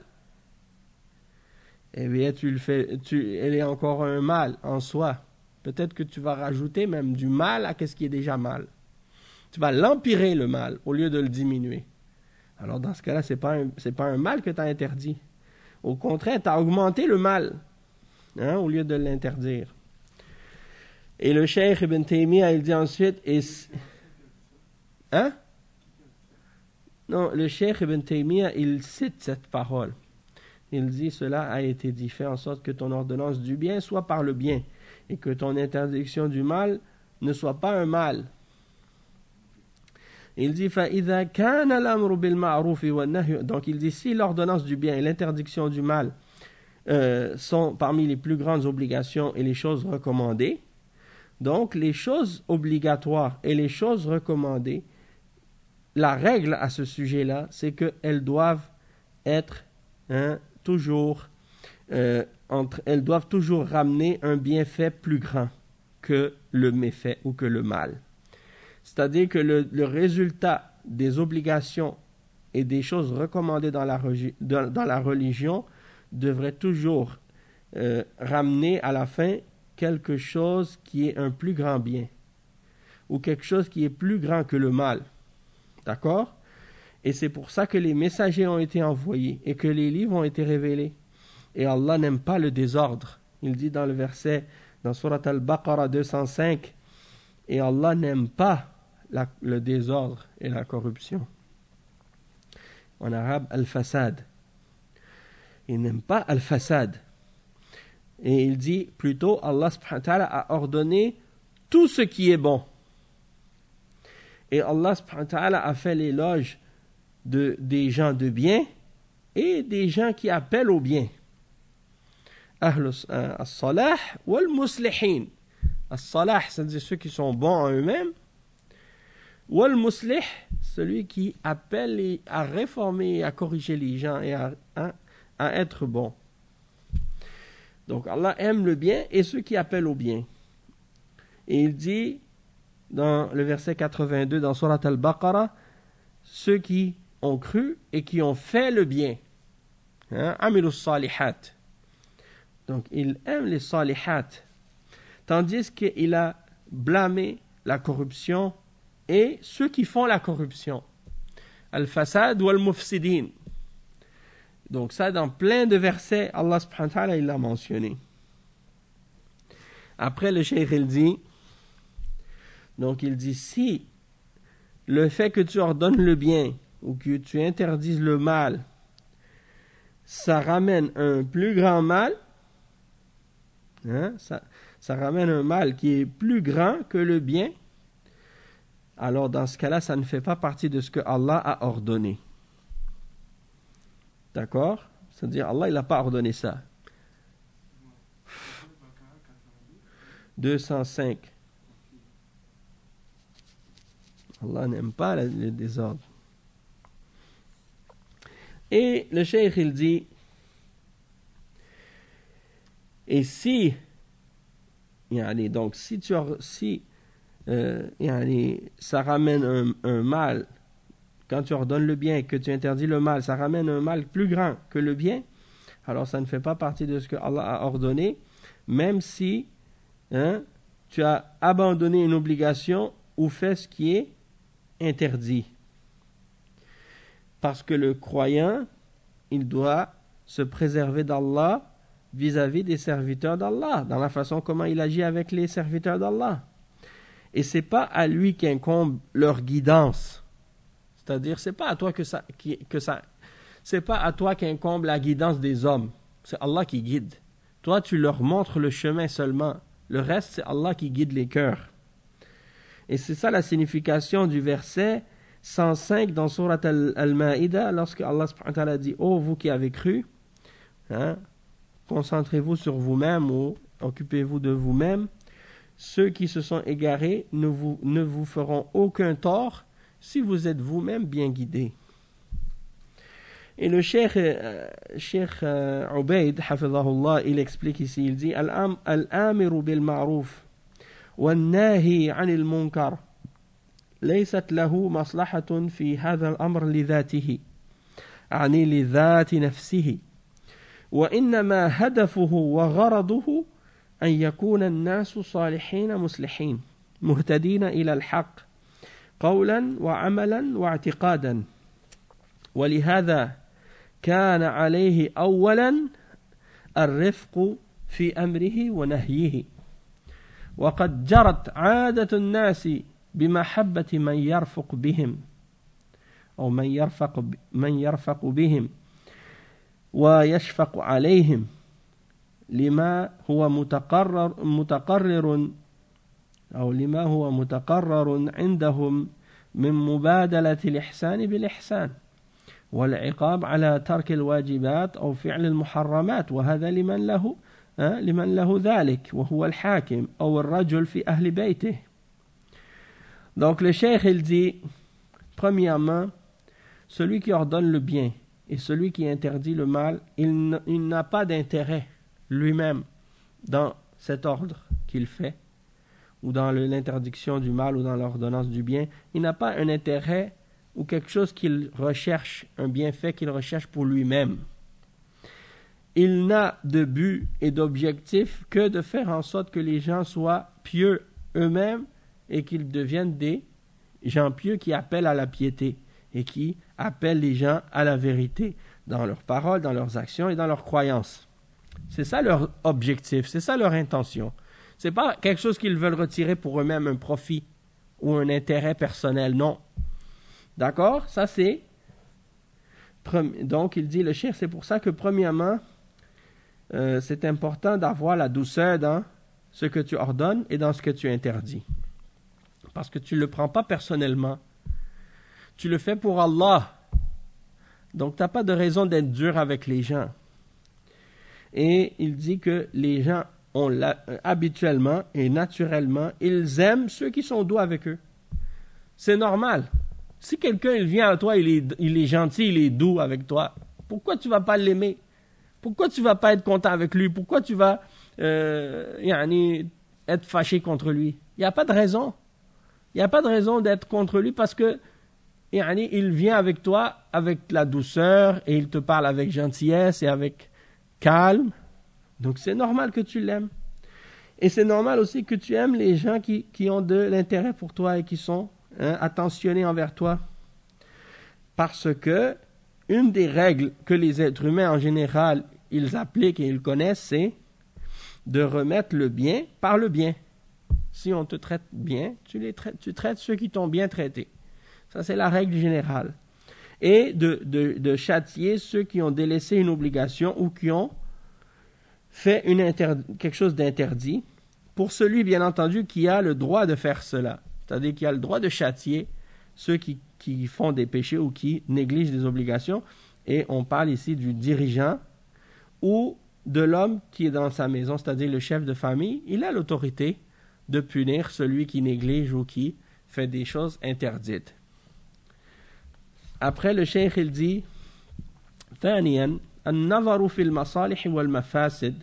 eh bien, tu le fais, tu, elle est encore un mal en soi. Peut-être que tu vas rajouter même du mal à ce qui est déjà mal. Tu vas l'empirer le mal au lieu de le diminuer. Alors dans ce cas-là, ce n'est pas, pas un mal que tu as interdit. Au contraire, tu as augmenté le mal, hein, au lieu de l'interdire. Et le cheikh Ibn Taymiyyah, il dit ensuite... Et... Hein? Non, le cheikh Ibn Taymiyyah, il cite cette parole. Il dit, cela a été dit, fais en sorte que ton ordonnance du bien soit par le bien, et que ton interdiction du mal ne soit pas un mal. Il dit فَإِذَا كَانَ الْأَمْرُ بِالْمَعْرُوفِ وَالنَّهْيُ. Donc il dit si l'ordonnance du bien et l'interdiction du mal euh, sont parmi les plus grandes obligations et les choses recommandées, donc les choses obligatoires et les choses recommandées, la règle à ce sujet-là, c'est qu'elles doivent être hein, toujours, euh, entre, elles doivent toujours ramener un bienfait plus grand que le méfait ou que le mal. C'est-à-dire que le, le résultat des obligations et des choses recommandées dans la, dans, dans la religion devrait toujours euh, ramener à la fin quelque chose qui est un plus grand bien ou quelque chose qui est plus grand que le mal. D'accord? Et c'est pour ça que les messagers ont été envoyés et que les livres ont été révélés. Et Allah n'aime pas le désordre. Il dit dans le verset, dans Surat Al-Baqarah deux cent cinq, et Allah n'aime pas la, le désordre et la corruption. En arabe, Al-Fasad. Il n'aime pas Al-Fasad. Et il dit plutôt, Allah subhanahu wa ta'ala a ordonné tout ce qui est bon. Et Allah subhanahu wa ta'ala a fait l'éloge de, des gens de bien et des gens qui appellent au bien. Ahlus as-salah wal muslihin. As-salah, c'est-à-dire ceux qui sont bons en eux-mêmes. Wal muslih, celui qui appelle à réformer et à corriger les gens et à, à, à être bon. Donc Allah aime le bien et ceux qui appellent au bien. Et il dit dans le verset quatre-vingt-deux dans Surat Al-Baqarah, ceux qui ont cru et qui ont fait le bien. Hein? Amilus salihat. Donc il aime les salihat. Tandis qu'il a blâmé la corruption et ceux qui font la corruption. Al-fasad ou al-mufsidin. Donc ça, dans plein de versets, Allah subhanahu wa ta'ala, il l'a mentionné. Après, le cheikh, il dit, donc il dit, si le fait que tu ordonnes le bien ou que tu interdises le mal, ça ramène un plus grand mal, hein, ça, ça ramène un mal qui est plus grand que le bien, alors dans ce cas-là, ça ne fait pas partie de ce que Allah a ordonné. D'accord? C'est-à-dire, Allah, il n'a pas ordonné ça. deux cent cinq. Allah n'aime pas le désordre. Et le cheikh, il dit, et si, yani, donc, si tu si, euh, yani, ça ramène un, un mal, quand tu ordonnes le bien et que tu interdis le mal, ça ramène un mal plus grand que le bien, alors ça ne fait pas partie de ce que Allah a ordonné, même si hein, tu as abandonné une obligation ou fait ce qui est interdit. Parce que le croyant, il doit se préserver d'Allah vis-à-vis des serviteurs d'Allah, dans la façon comment il agit avec les serviteurs d'Allah. Et c'est pas à lui qu'incombe leur guidance. C'est-à-dire, c'est pas à toi que ça, que ça, c'est pas à toi qu'incombe la guidance des hommes. C'est Allah qui guide. Toi, tu leur montres le chemin seulement. Le reste, c'est Allah qui guide les cœurs. Et c'est ça la signification du verset cent cinq dans Surat Al-Ma'idah, lorsque Allah subhanahu wa ta'ala dit, ô vous qui avez cru, hein, concentrez-vous sur vous-même ou occupez-vous de vous-même. Ceux qui se sont égarés ne vous, ne vous feront aucun tort si vous êtes vous-même bien guidés. Et le cheikh, euh, cheikh euh, Ubaid, hafidhahullah, il explique ici, il dit, Al-amiru bil-ma'ruf wal-nahi anil munkar laysat lahu maslahatun fi hadha al-amr li dhatihi, ani li dhati nafsihi, wa innama hadafuhu wa gharaduhu an yakuna an-nasu salihin muslihin, muhtadina ila al-haqq, قولا وعملا واعتقادا ولهذا كان عليه أولا الرفق في أمره ونهيه وقد جرت عادة الناس بمحبة من يرفق بهم أو من يرفق من يرفق بهم ويشفق عليهم لما هو متقرر متقرر أو لما هو متقرر عندهم من مبادلة الإحسان بالإحسان والعقاب على ترك الواجبات أو فعل المحرمات وهذا لمن له لمن له ذلك وهو الحاكم أو الرجل في أهل بيته. Donc le cheikh il dit premièrement, celui qui ordonne le bien et celui qui interdit le mal, il, il n'a pas d'intérêt lui-même dans cet ordre qu'il fait ou dans l'interdiction du mal ou dans l'ordonnance du bien. Il n'a pas un intérêt ou quelque chose qu'il recherche, un bienfait qu'il recherche pour lui-même. Il n'a de but et d'objectif que de faire en sorte que les gens soient pieux eux-mêmes et qu'ils deviennent des gens pieux qui appellent à la piété et qui appellent les gens à la vérité dans leurs paroles, dans leurs actions et dans leurs croyances. C'est ça leur objectif, c'est ça leur intention. C'est pas quelque chose qu'ils veulent retirer pour eux-mêmes, un profit ou un intérêt personnel, non. D'accord? Ça c'est... Donc il dit, le cheikh, c'est pour ça que premièrement, euh, c'est important d'avoir la douceur dans ce que tu ordonnes et dans ce que tu interdis. Parce que tu ne le prends pas personnellement. Tu le fais pour Allah. Donc, tu n'as pas de raison d'être dur avec les gens. Et il dit que les gens ont la, euh, habituellement et naturellement, ils aiment ceux qui sont doux avec eux. C'est normal. Si quelqu'un il vient à toi, il est, il est gentil, il est doux avec toi, pourquoi tu ne vas pas l'aimer? Pourquoi tu ne vas pas être content avec lui? Pourquoi tu vas euh, yani, être fâché contre lui? Il n'y a pas de raison. Il n'y a pas de raison d'être contre lui parce que yani, il vient avec toi avec la douceur et il te parle avec gentillesse et avec calme. Donc c'est normal que tu l'aimes. Et c'est normal aussi que tu aimes les gens qui, qui ont de l'intérêt pour toi et qui sont hein, attentionnés envers toi. Parce que une des règles que les êtres humains en général, ils appliquent et ils connaissent, c'est de remettre le bien par le bien. Si on te traite bien, tu, les traites, tu traites ceux qui t'ont bien traité. Ça, c'est la règle générale. Et de, de, de châtier ceux qui ont délaissé une obligation ou qui ont fait une inter- quelque chose d'interdit. Pour celui, bien entendu, qui a le droit de faire cela. C'est-à-dire qui a le droit de châtier ceux qui, qui font des péchés ou qui négligent des obligations. Et on parle ici du dirigeant ou de l'homme qui est dans sa maison, c'est-à-dire le chef de famille. Il a l'autorité de punir celui qui néglige ou qui fait des choses interdites. Après, le cheikh il dit ثانيا النظر في المصالح والمفاسد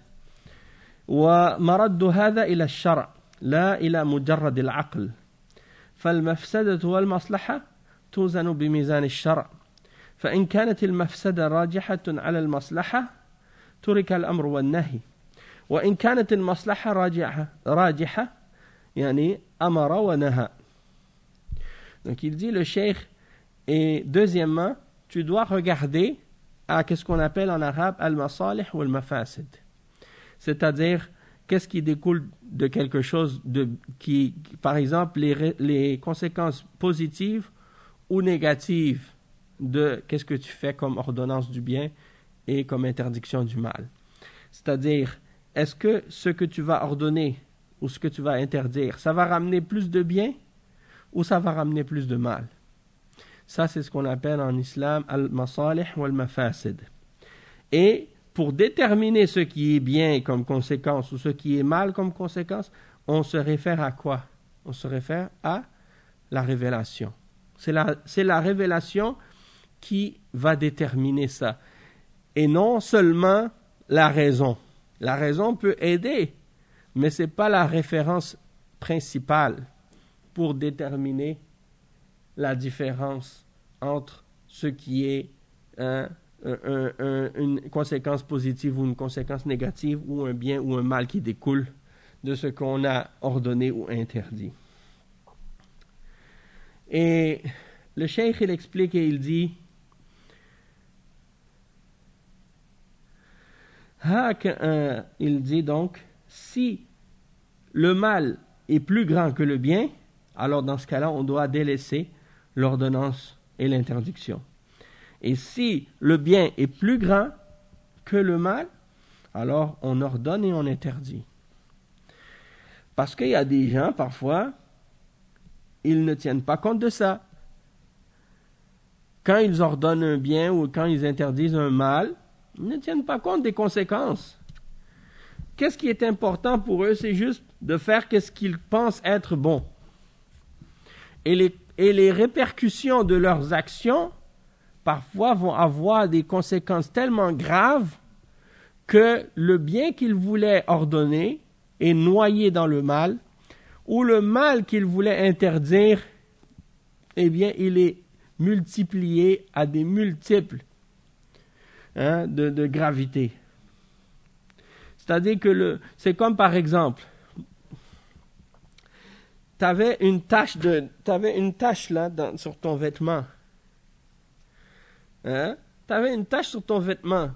ومرد هذا إلى الشرع لا إلى مجرد العقل فالمفسدة والمصلحة توزن بميزان الشرع فإن كانت المفسدة راجحة على المصلحة ترك الأمر والنهي وإن كانت المصلحة راجحة راجحة يعني أمر ونهى. Donc il dit le cheikh, et deuxièmement, tu dois regarder à qu'est-ce qu'on appelle en arabe al-masalih ou al-mafasid. C'est-à-dire, qu'est-ce qui découle de quelque chose de, qui, par exemple, les, les conséquences positives ou négatives de qu'est-ce que tu fais comme ordonnance du bien et comme interdiction du mal. C'est-à-dire, est-ce que ce que tu vas ordonner ou ce que tu vas interdire, ça va ramener plus de bien ou ça va ramener plus de mal? Ça, c'est ce qu'on appelle en islam al-masalih ou al-mafasid. Et pour déterminer ce qui est bien comme conséquence ou ce qui est mal comme conséquence, on se réfère à quoi? On se réfère à la révélation. C'est la, c'est la révélation qui va déterminer ça. Et non seulement la raison. La raison peut aider, mais ce n'est pas la référence principale pour déterminer la différence entre ce qui est un, un, un, une conséquence positive ou une conséquence négative ou un bien ou un mal qui découle de ce qu'on a ordonné ou interdit. Et le cheikh il explique et il dit il dit donc si le mal est plus grand que le bien, alors dans ce cas-là on doit délaisser l'ordonnance et l'interdiction. Et si le bien est plus grand que le mal, alors on ordonne et on interdit. Parce qu'il y a des gens, parfois, ils ne tiennent pas compte de ça. Quand ils ordonnent un bien ou quand ils interdisent un mal, ils ne tiennent pas compte des conséquences. Qu'est-ce qui est important pour eux? C'est juste de faire ce qu'ils pensent être bon. Et les, et les répercussions de leurs actions, parfois, vont avoir des conséquences tellement graves que le bien qu'ils voulaient ordonner est noyé dans le mal, ou le mal qu'ils voulaient interdire, eh bien, il est multiplié à des multiples hein, de, de gravité. C'est-à-dire que le, c'est comme par exemple, tu avais une tache de, t'avais une tache là dans, sur ton vêtement. Hein? Tu avais une tache sur ton vêtement.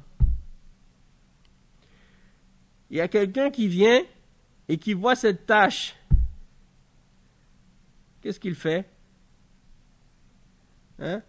Il y a quelqu'un qui vient et qui voit cette tache. Qu'est-ce qu'il fait? Hein?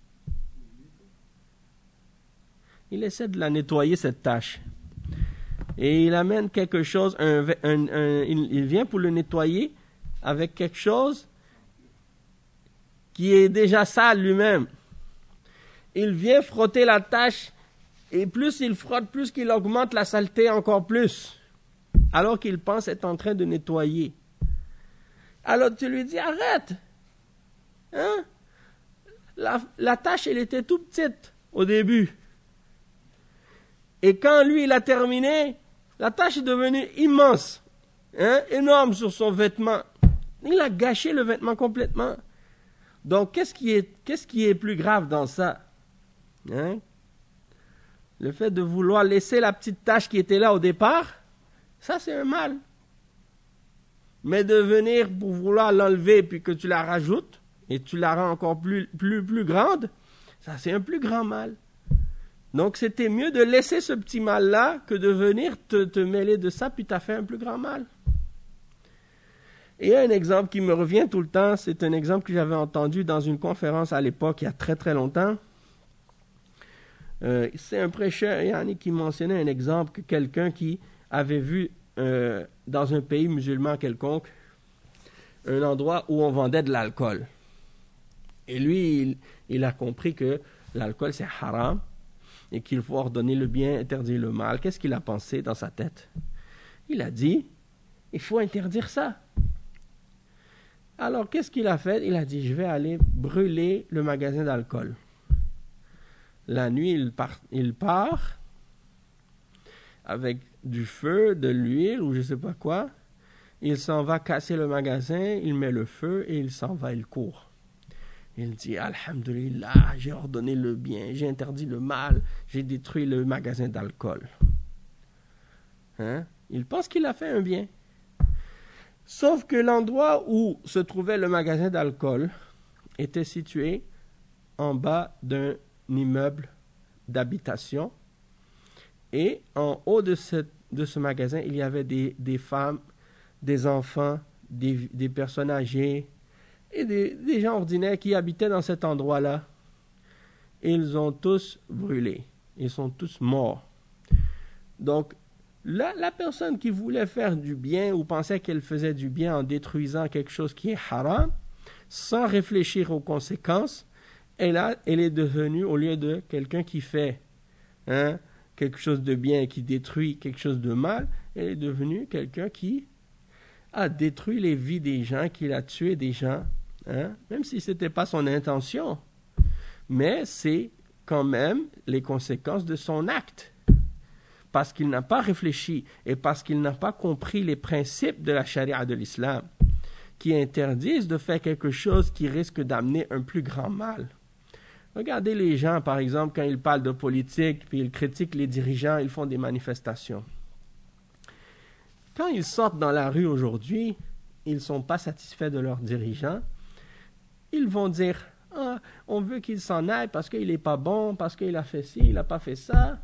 Il essaie de la nettoyer, cette tache. Et il amène quelque chose, un, un, un, il, il vient pour le nettoyer avec quelque chose qui est déjà sale lui-même. Il vient frotter la tache et plus il frotte, plus qu'il augmente la saleté encore plus. Alors qu'il pense être en train de nettoyer. Alors tu lui dis, arrête! Hein? La, la tâche, elle était tout petite au début. Et quand lui, il a terminé, la tâche est devenue immense, hein, énorme sur son vêtement. Il a gâché le vêtement complètement. Donc, qu'est-ce qui est, qu'est-ce qui est plus grave dans ça? Hein? Le fait de vouloir laisser la petite tâche qui était là au départ, ça c'est un mal. Mais de venir pour vouloir l'enlever puis que tu la rajoutes, et tu la rends encore plus, plus, plus grande, ça c'est un plus grand mal. Donc c'était mieux de laisser ce petit mal-là que de venir te, te mêler de ça, puis t'as fait un plus grand mal. Et un exemple qui me revient tout le temps, c'est un exemple que j'avais entendu dans une conférence à l'époque, il y a très très longtemps. Euh, c'est un prêcheur, Yannick, qui mentionnait un exemple que quelqu'un qui avait vu euh, dans un pays musulman quelconque, un endroit où on vendait de l'alcool. Et lui, il, il a compris que l'alcool, c'est haram et qu'il faut ordonner le bien, interdire le mal. Qu'est-ce qu'il a pensé dans sa tête? Il a dit, il faut interdire ça. Alors, qu'est-ce qu'il a fait? Il a dit, je vais aller brûler le magasin d'alcool. La nuit, il part, il part avec du feu, de l'huile ou je ne sais pas quoi. Il s'en va casser le magasin, il met le feu et il s'en va, il court. Il dit, Alhamdulillah, j'ai ordonné le bien, j'ai interdit le mal, j'ai détruit le magasin d'alcool. Hein? Il pense qu'il a fait un bien. Sauf que l'endroit où se trouvait le magasin d'alcool était situé en bas d'un immeuble d'habitation. Et en haut de ce, de ce magasin, il y avait des, des femmes, des enfants, des, des personnes âgées, et des, des gens ordinaires qui habitaient dans cet endroit-là. Ils ont tous brûlé. Ils sont tous morts. Donc, la, la personne qui voulait faire du bien ou pensait qu'elle faisait du bien en détruisant quelque chose qui est haram, sans réfléchir aux conséquences, elle, a, elle est devenue, au lieu de quelqu'un qui fait hein, quelque chose de bien, qui détruit quelque chose de mal, elle est devenue quelqu'un qui a détruit les vies des gens, qui a tué des gens, hein, même si ce n'était pas son intention. Mais c'est quand même les conséquences de son acte. Parce qu'il n'a pas réfléchi et parce qu'il n'a pas compris les principes de la charia de l'islam, qui interdisent de faire quelque chose qui risque d'amener un plus grand mal. Regardez les gens, par exemple, quand ils parlent de politique, puis ils critiquent les dirigeants, ils font des manifestations. Quand ils sortent dans la rue aujourd'hui, ils ne sont pas satisfaits de leurs dirigeants. Ils vont dire, ah, on veut qu'il s'en aille parce qu'il n'est pas bon, parce qu'il a fait ci, il n'a pas fait ça.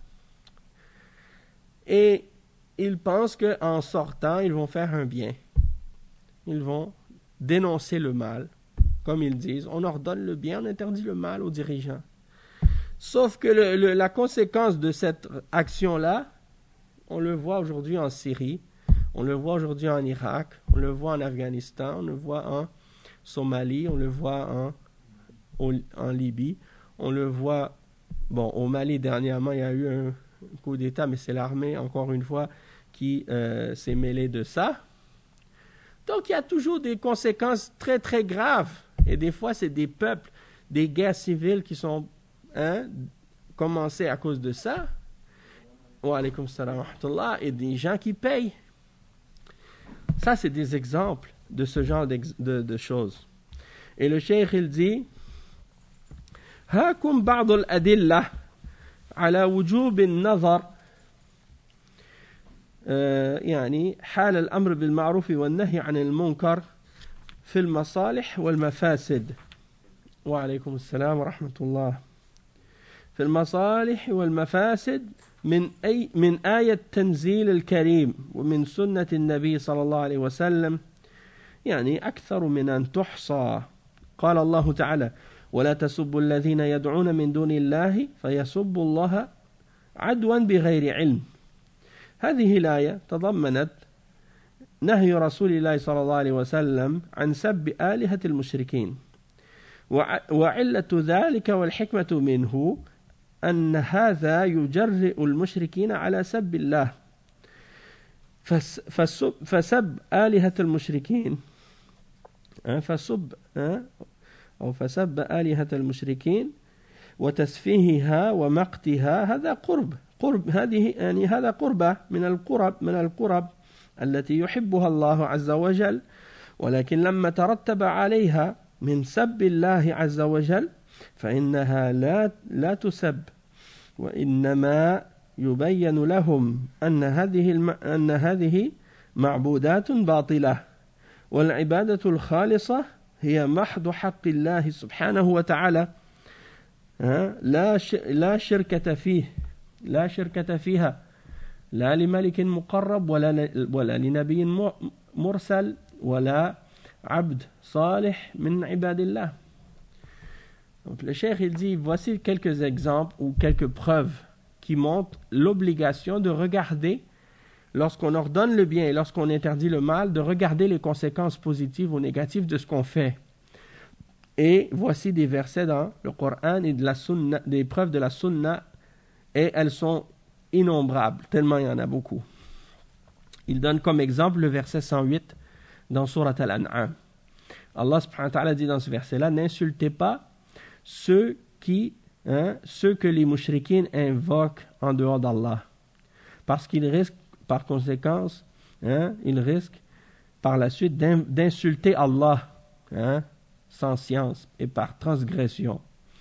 Et ils pensent qu'en sortant, ils vont faire un bien. Ils vont dénoncer le mal. Comme ils disent, on ordonne le bien, on interdit le mal aux dirigeants. Sauf que le, le, la conséquence de cette action-là, on le voit aujourd'hui en Syrie, on le voit aujourd'hui en Irak, on le voit en Afghanistan, on le voit en Somalie, on le voit en, au, en Libye, on le voit, bon, au Mali dernièrement, il y a eu un coup d'État, mais c'est l'armée, encore une fois, qui euh, s'est mêlée de ça. Donc, il y a toujours des conséquences très, très graves. Et des fois, c'est des peuples, des guerres civiles qui sont hein, commencées à cause de ça. Wa alaykum salam wa rahmatullah. Et des gens qui payent. Ça, c'est des exemples de ce genre de, de choses. Et le cheikh, il dit هاكم بعض الأدلة على وجوب النظر يعني حال الأمر بالمعروف والنهي عن المنكر في المصالح والمفاسد. وعليكم السلام ورحمة الله. في المصالح والمفاسد من أي من آية تنزيل الكريم ومن سنة النبي صلى الله عليه وسلم يعني أكثر من أن تحصى. قال الله تعالى ولا تسبوا الذين يدعون من دون الله فيسبوا الله عدوا بغير علم. هذه الآية تضمنت نهي رسول الله صلى الله عليه وسلم عن سب آلهة المشركين، وعلة ذلك والحكمة منه أن هذا يجرئ المشركين على سب الله، فسب, فسب آلهة المشركين فسب أو فسب آلهة المشركين وتسفيهها ومقتها هذا قرب قرب هذه يعني هذا قربة من القرب من القرب التي يحبها الله عز وجل، ولكن لما ترتب عليها من سب الله عز وجل فإنها لا لا تسب، وإنما يبين لهم أن هذه الم... أن هذه معبودات باطلة، والعبادة الخالصة هي محض حق الله سبحانه وتعالى لا ش... لا شركة فيه لا شركة فيها لا لملك مقرب ولا ل... ولا لنبي مرسل ولا عبد صالح من عباد الله. Donc le cheikh il dit voici quelques exemples ou quelques preuves qui montrent l'obligation de regarder lorsqu'on ordonne le bien et lorsqu'on interdit le mal, de regarder les conséquences positives ou négatives de ce qu'on fait. Et voici des versets dans le Coran et de la sunna, des preuves de la sunna, et elles sont innombrables, tellement il y en a beaucoup. Il donne comme exemple le verset cent huit dans Surat Al-An'am. Allah subhanahu wa ta'ala dit dans ce verset-là, n'insultez pas ceux qui, hein, ceux que les mushrikines invoquent en dehors d'Allah, parce qu'ils risquent, par conséquence, hein, ils risquent par la suite d'insulter Allah, hein, sans science et par transgression.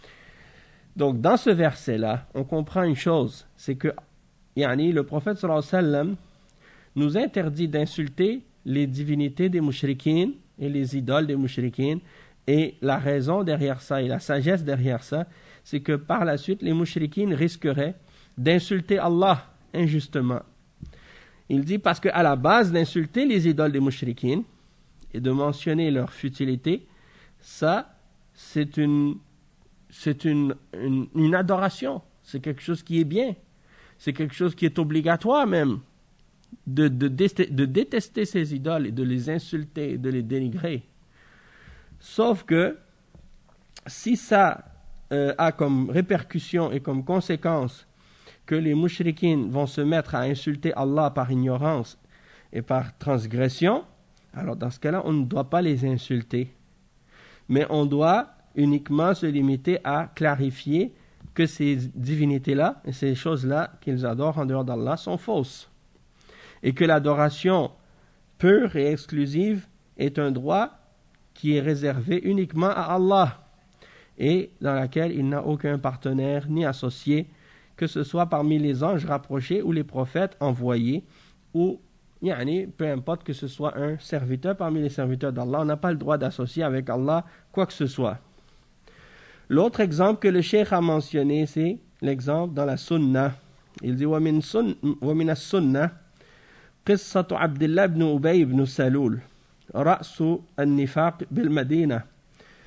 Donc dans ce verset-là, on comprend une chose, c'est que yani, le prophète sallallahu alayhi wa sallam nous interdit d'insulter les divinités des mushrikines et les idoles des mushrikines, et la raison derrière ça et la sagesse derrière ça, c'est que par la suite, les mushrikines risqueraient d'insulter Allah injustement. Il dit parce qu'à la base d'insulter les idoles des mushrikines et de mentionner leur futilité, ça, c'est une, c'est une, une, une adoration. C'est quelque chose qui est bien. C'est quelque chose qui est obligatoire même de, de, de détester ces idoles et de les insulter et de les dénigrer. Sauf que si ça euh, a comme répercussion et comme conséquence que les mushrikines vont se mettre à insulter Allah par ignorance et par transgression, alors dans ce cas-là, on ne doit pas les insulter. Mais on doit uniquement se limiter à clarifier que ces divinités-là et ces choses-là qu'ils adorent en dehors d'Allah sont fausses. Et que l'adoration pure et exclusive est un droit qui est réservé uniquement à Allah et dans laquelle il n'a aucun partenaire ni associé, que ce soit parmi les anges rapprochés ou les prophètes envoyés, ou yani, peu importe que ce soit un serviteur parmi les serviteurs d'Allah, on n'a pas le droit d'associer avec Allah quoi que ce soit. L'autre exemple que le cheikh a mentionné, c'est l'exemple dans la sunna. Il dit وَمِنَ السُنَّةِ قِصَّةُ عَبْدِ اللَّهِ بْنُ أُبَيْ بْنُ سَلُولٍ رأس النفاق بالمدينة،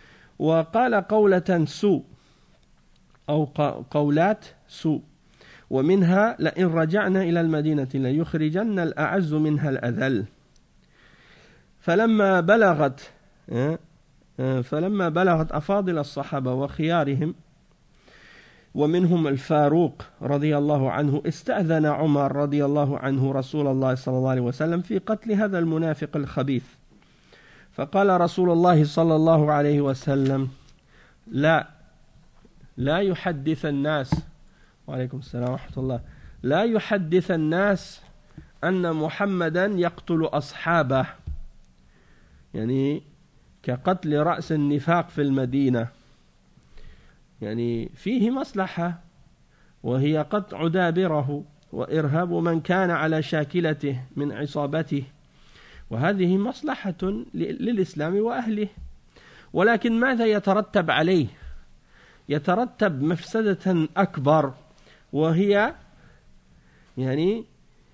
وقال قولة سوء أو قولات سوء، ومنها لئن رجعنا إلى المدينة ليخرجن الأعز منها الأذل فلما بلغت فلما بلغت أفاضل الصحابة وخيارهم ومنهم الفاروق رضي الله عنه استأذن عمر رضي الله عنه رسول الله صلى الله عليه وسلم في قتل هذا المنافق الخبيث فقال رسول الله صلى الله عليه وسلم لا لا يحدث الناس وعليكم السلام ورحمة الله لا يحدث الناس أن محمدا يقتل أصحابه يعني كقتل رأس النفاق في المدينة يعني فيه مصلحة وهي قطع دابره وإرهاب من كان على شاكلته من عصابته وهذه مصلحة للإسلام وأهله ولكن ماذا يترتب عليه؟ يترتب مفسدة أكبر وهي يعني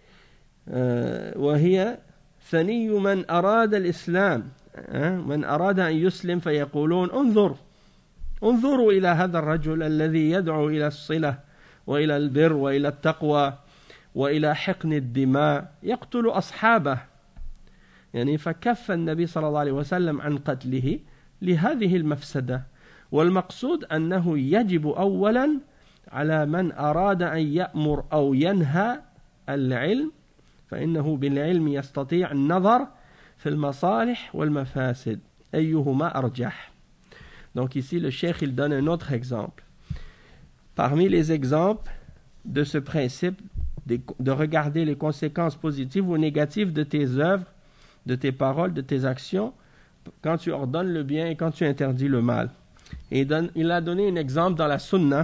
آه وهي ثني من أراد الإسلام آه من أراد أن يسلم فيقولون انظر انظروا إلى هذا الرجل الذي يدعو إلى الصلة وإلى البر وإلى التقوى وإلى حقن الدماء يقتل أصحابه يعني فكف النبي صلى الله عليه وسلم عن قتله لهذه المفسدة والمقصود أنه يجب أولا على من أراد أن يأمر أو ينهى العلم فإنه بالعلم يستطيع النظر في المصالح والمفاسد أيهما أرجح. Donc ici le cheikh il donne un autre exemple. Parmi les exemples de ce principe de, de regarder les conséquences positives ou négatives de tes œuvres, de tes paroles, de tes actions, quand tu ordonnes le bien et quand tu interdis le mal. Et il, donne, il a donné un exemple dans la Sunna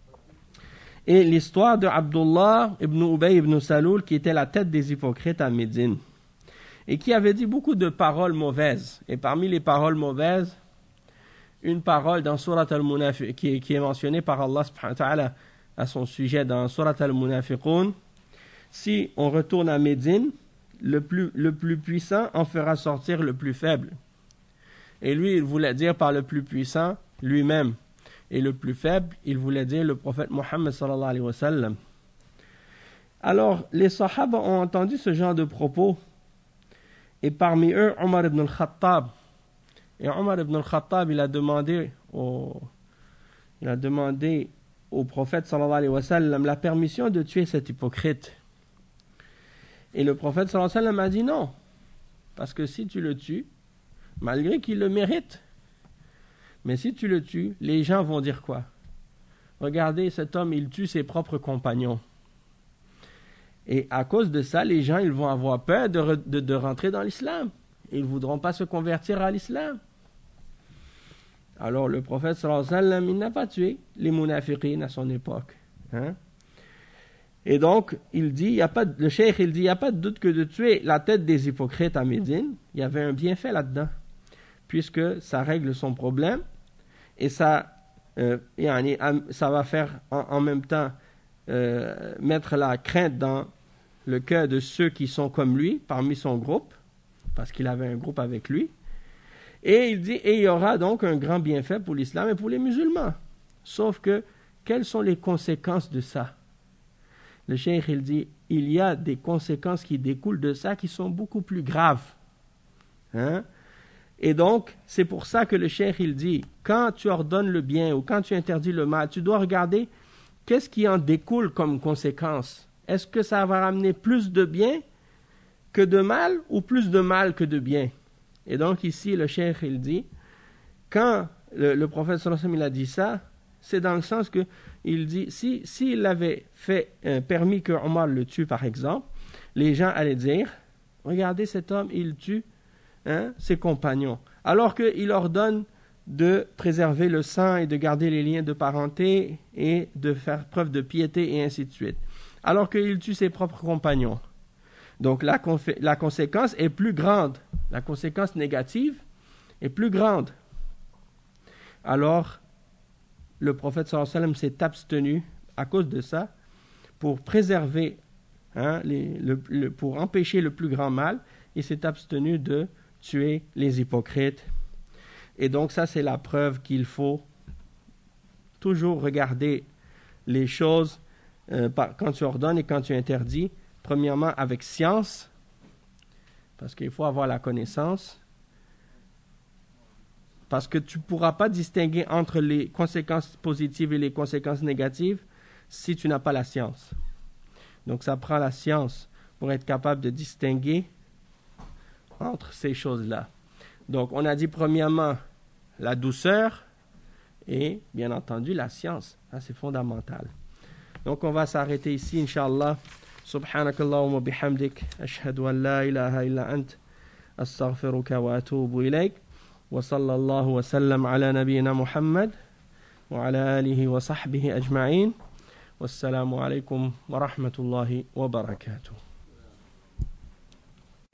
et l'histoire de Abdullah ibn Ubay ibn Saloul qui était la tête des hypocrites à Médine et qui avait dit beaucoup de paroles mauvaises. Et parmi les paroles mauvaises, une parole dans Surat al-Munafiq qui, qui est mentionnée par Allah subhanahu wa ta'ala à son sujet dans Surat al-Munafiqun. Si on retourne à Médine, le plus, le plus puissant en fera sortir le plus faible. Et lui, il voulait dire par le plus puissant lui-même. Et le plus faible, il voulait dire le prophète Mohammed sallallahu alayhi wa sallam. Alors, les Sahaba ont entendu ce genre de propos. Et parmi eux, Omar ibn al-Khattab. Et Omar ibn al-Khattab, il a demandé au, il a demandé au prophète sallallahu alayhi wa sallam la permission de tuer cet hypocrite. Et le prophète sallallahu alayhi wa sallam a dit non. Parce que si tu le tues, malgré qu'il le mérite, mais si tu le tues, les gens vont dire quoi? Regardez, cet homme, il tue ses propres compagnons. Et à cause de ça, les gens, ils vont avoir peur de, re, de, de rentrer dans l'islam. Ils ne voudront pas se convertir à l'islam. Alors le prophète sallallahu alayhi wa sallam, il n'a pas tué les munafiqines à son époque. Hein? Et donc, il dit, y a pas, le cheikh, il dit, il n'y a pas de doute que de tuer la tête des hypocrites à Médine, il y avait un bienfait là-dedans, puisque ça règle son problème, et ça, euh, ça va faire en, en même temps euh, mettre la crainte dans le cœur de ceux qui sont comme lui, parmi son groupe, parce qu'il avait un groupe avec lui. Et il dit, et il y aura donc un grand bienfait pour l'islam et pour les musulmans. Sauf que, quelles sont les conséquences de ça? Le cheikh, il dit, il y a des conséquences qui découlent de ça qui sont beaucoup plus graves. Hein? Et donc, c'est pour ça que le cheikh, il dit, quand tu ordonnes le bien ou quand tu interdis le mal, tu dois regarder qu'est-ce qui en découle comme conséquence. Est-ce que ça va ramener plus de bien que de mal ou plus de mal que de bien? Et donc ici, le cheikh, il dit, quand le, le prophète sallallahu alayhi wa sallam, il a dit ça, c'est dans le sens que il dit, si s'il avait fait euh, permis que Omar le tue, par exemple, les gens allaient dire, regardez cet homme, il tue hein, ses compagnons, alors qu'il ordonne de préserver le sang et de garder les liens de parenté et de faire preuve de piété et ainsi de suite, alors qu'il tue ses propres compagnons. Donc la, confé- la conséquence est plus grande, la conséquence négative est plus grande. Alors, le prophète sallallahu alayhi wa sallam s'est abstenu à cause de ça pour préserver, hein, les, le, le, pour empêcher le plus grand mal, il s'est abstenu de tuer les hypocrites. Et donc ça, c'est la preuve qu'il faut toujours regarder les choses euh, par, quand tu ordonnes et quand tu interdis, premièrement avec science, parce qu'il faut avoir la connaissance, parce que tu ne pourras pas distinguer entre les conséquences positives et les conséquences négatives si tu n'as pas la science. Donc ça prend la science pour être capable de distinguer entre ces choses-là. Donc on a dit premièrement la douceur et bien entendu la science. Ça, c'est fondamental. Donc on va s'arrêter ici, Inch'Allah. Subhanakallahumma bihamdik. Ashhadu an la ilaha illa ant. Astaghfiruka wa atubu ilayk. Wa sallallahu wa sallam ala nabiyyina Muhammad wa ala alihi wa sahbihi ajma'in. Wassalamu alaykum wa rahmatullahi wa barakatuh.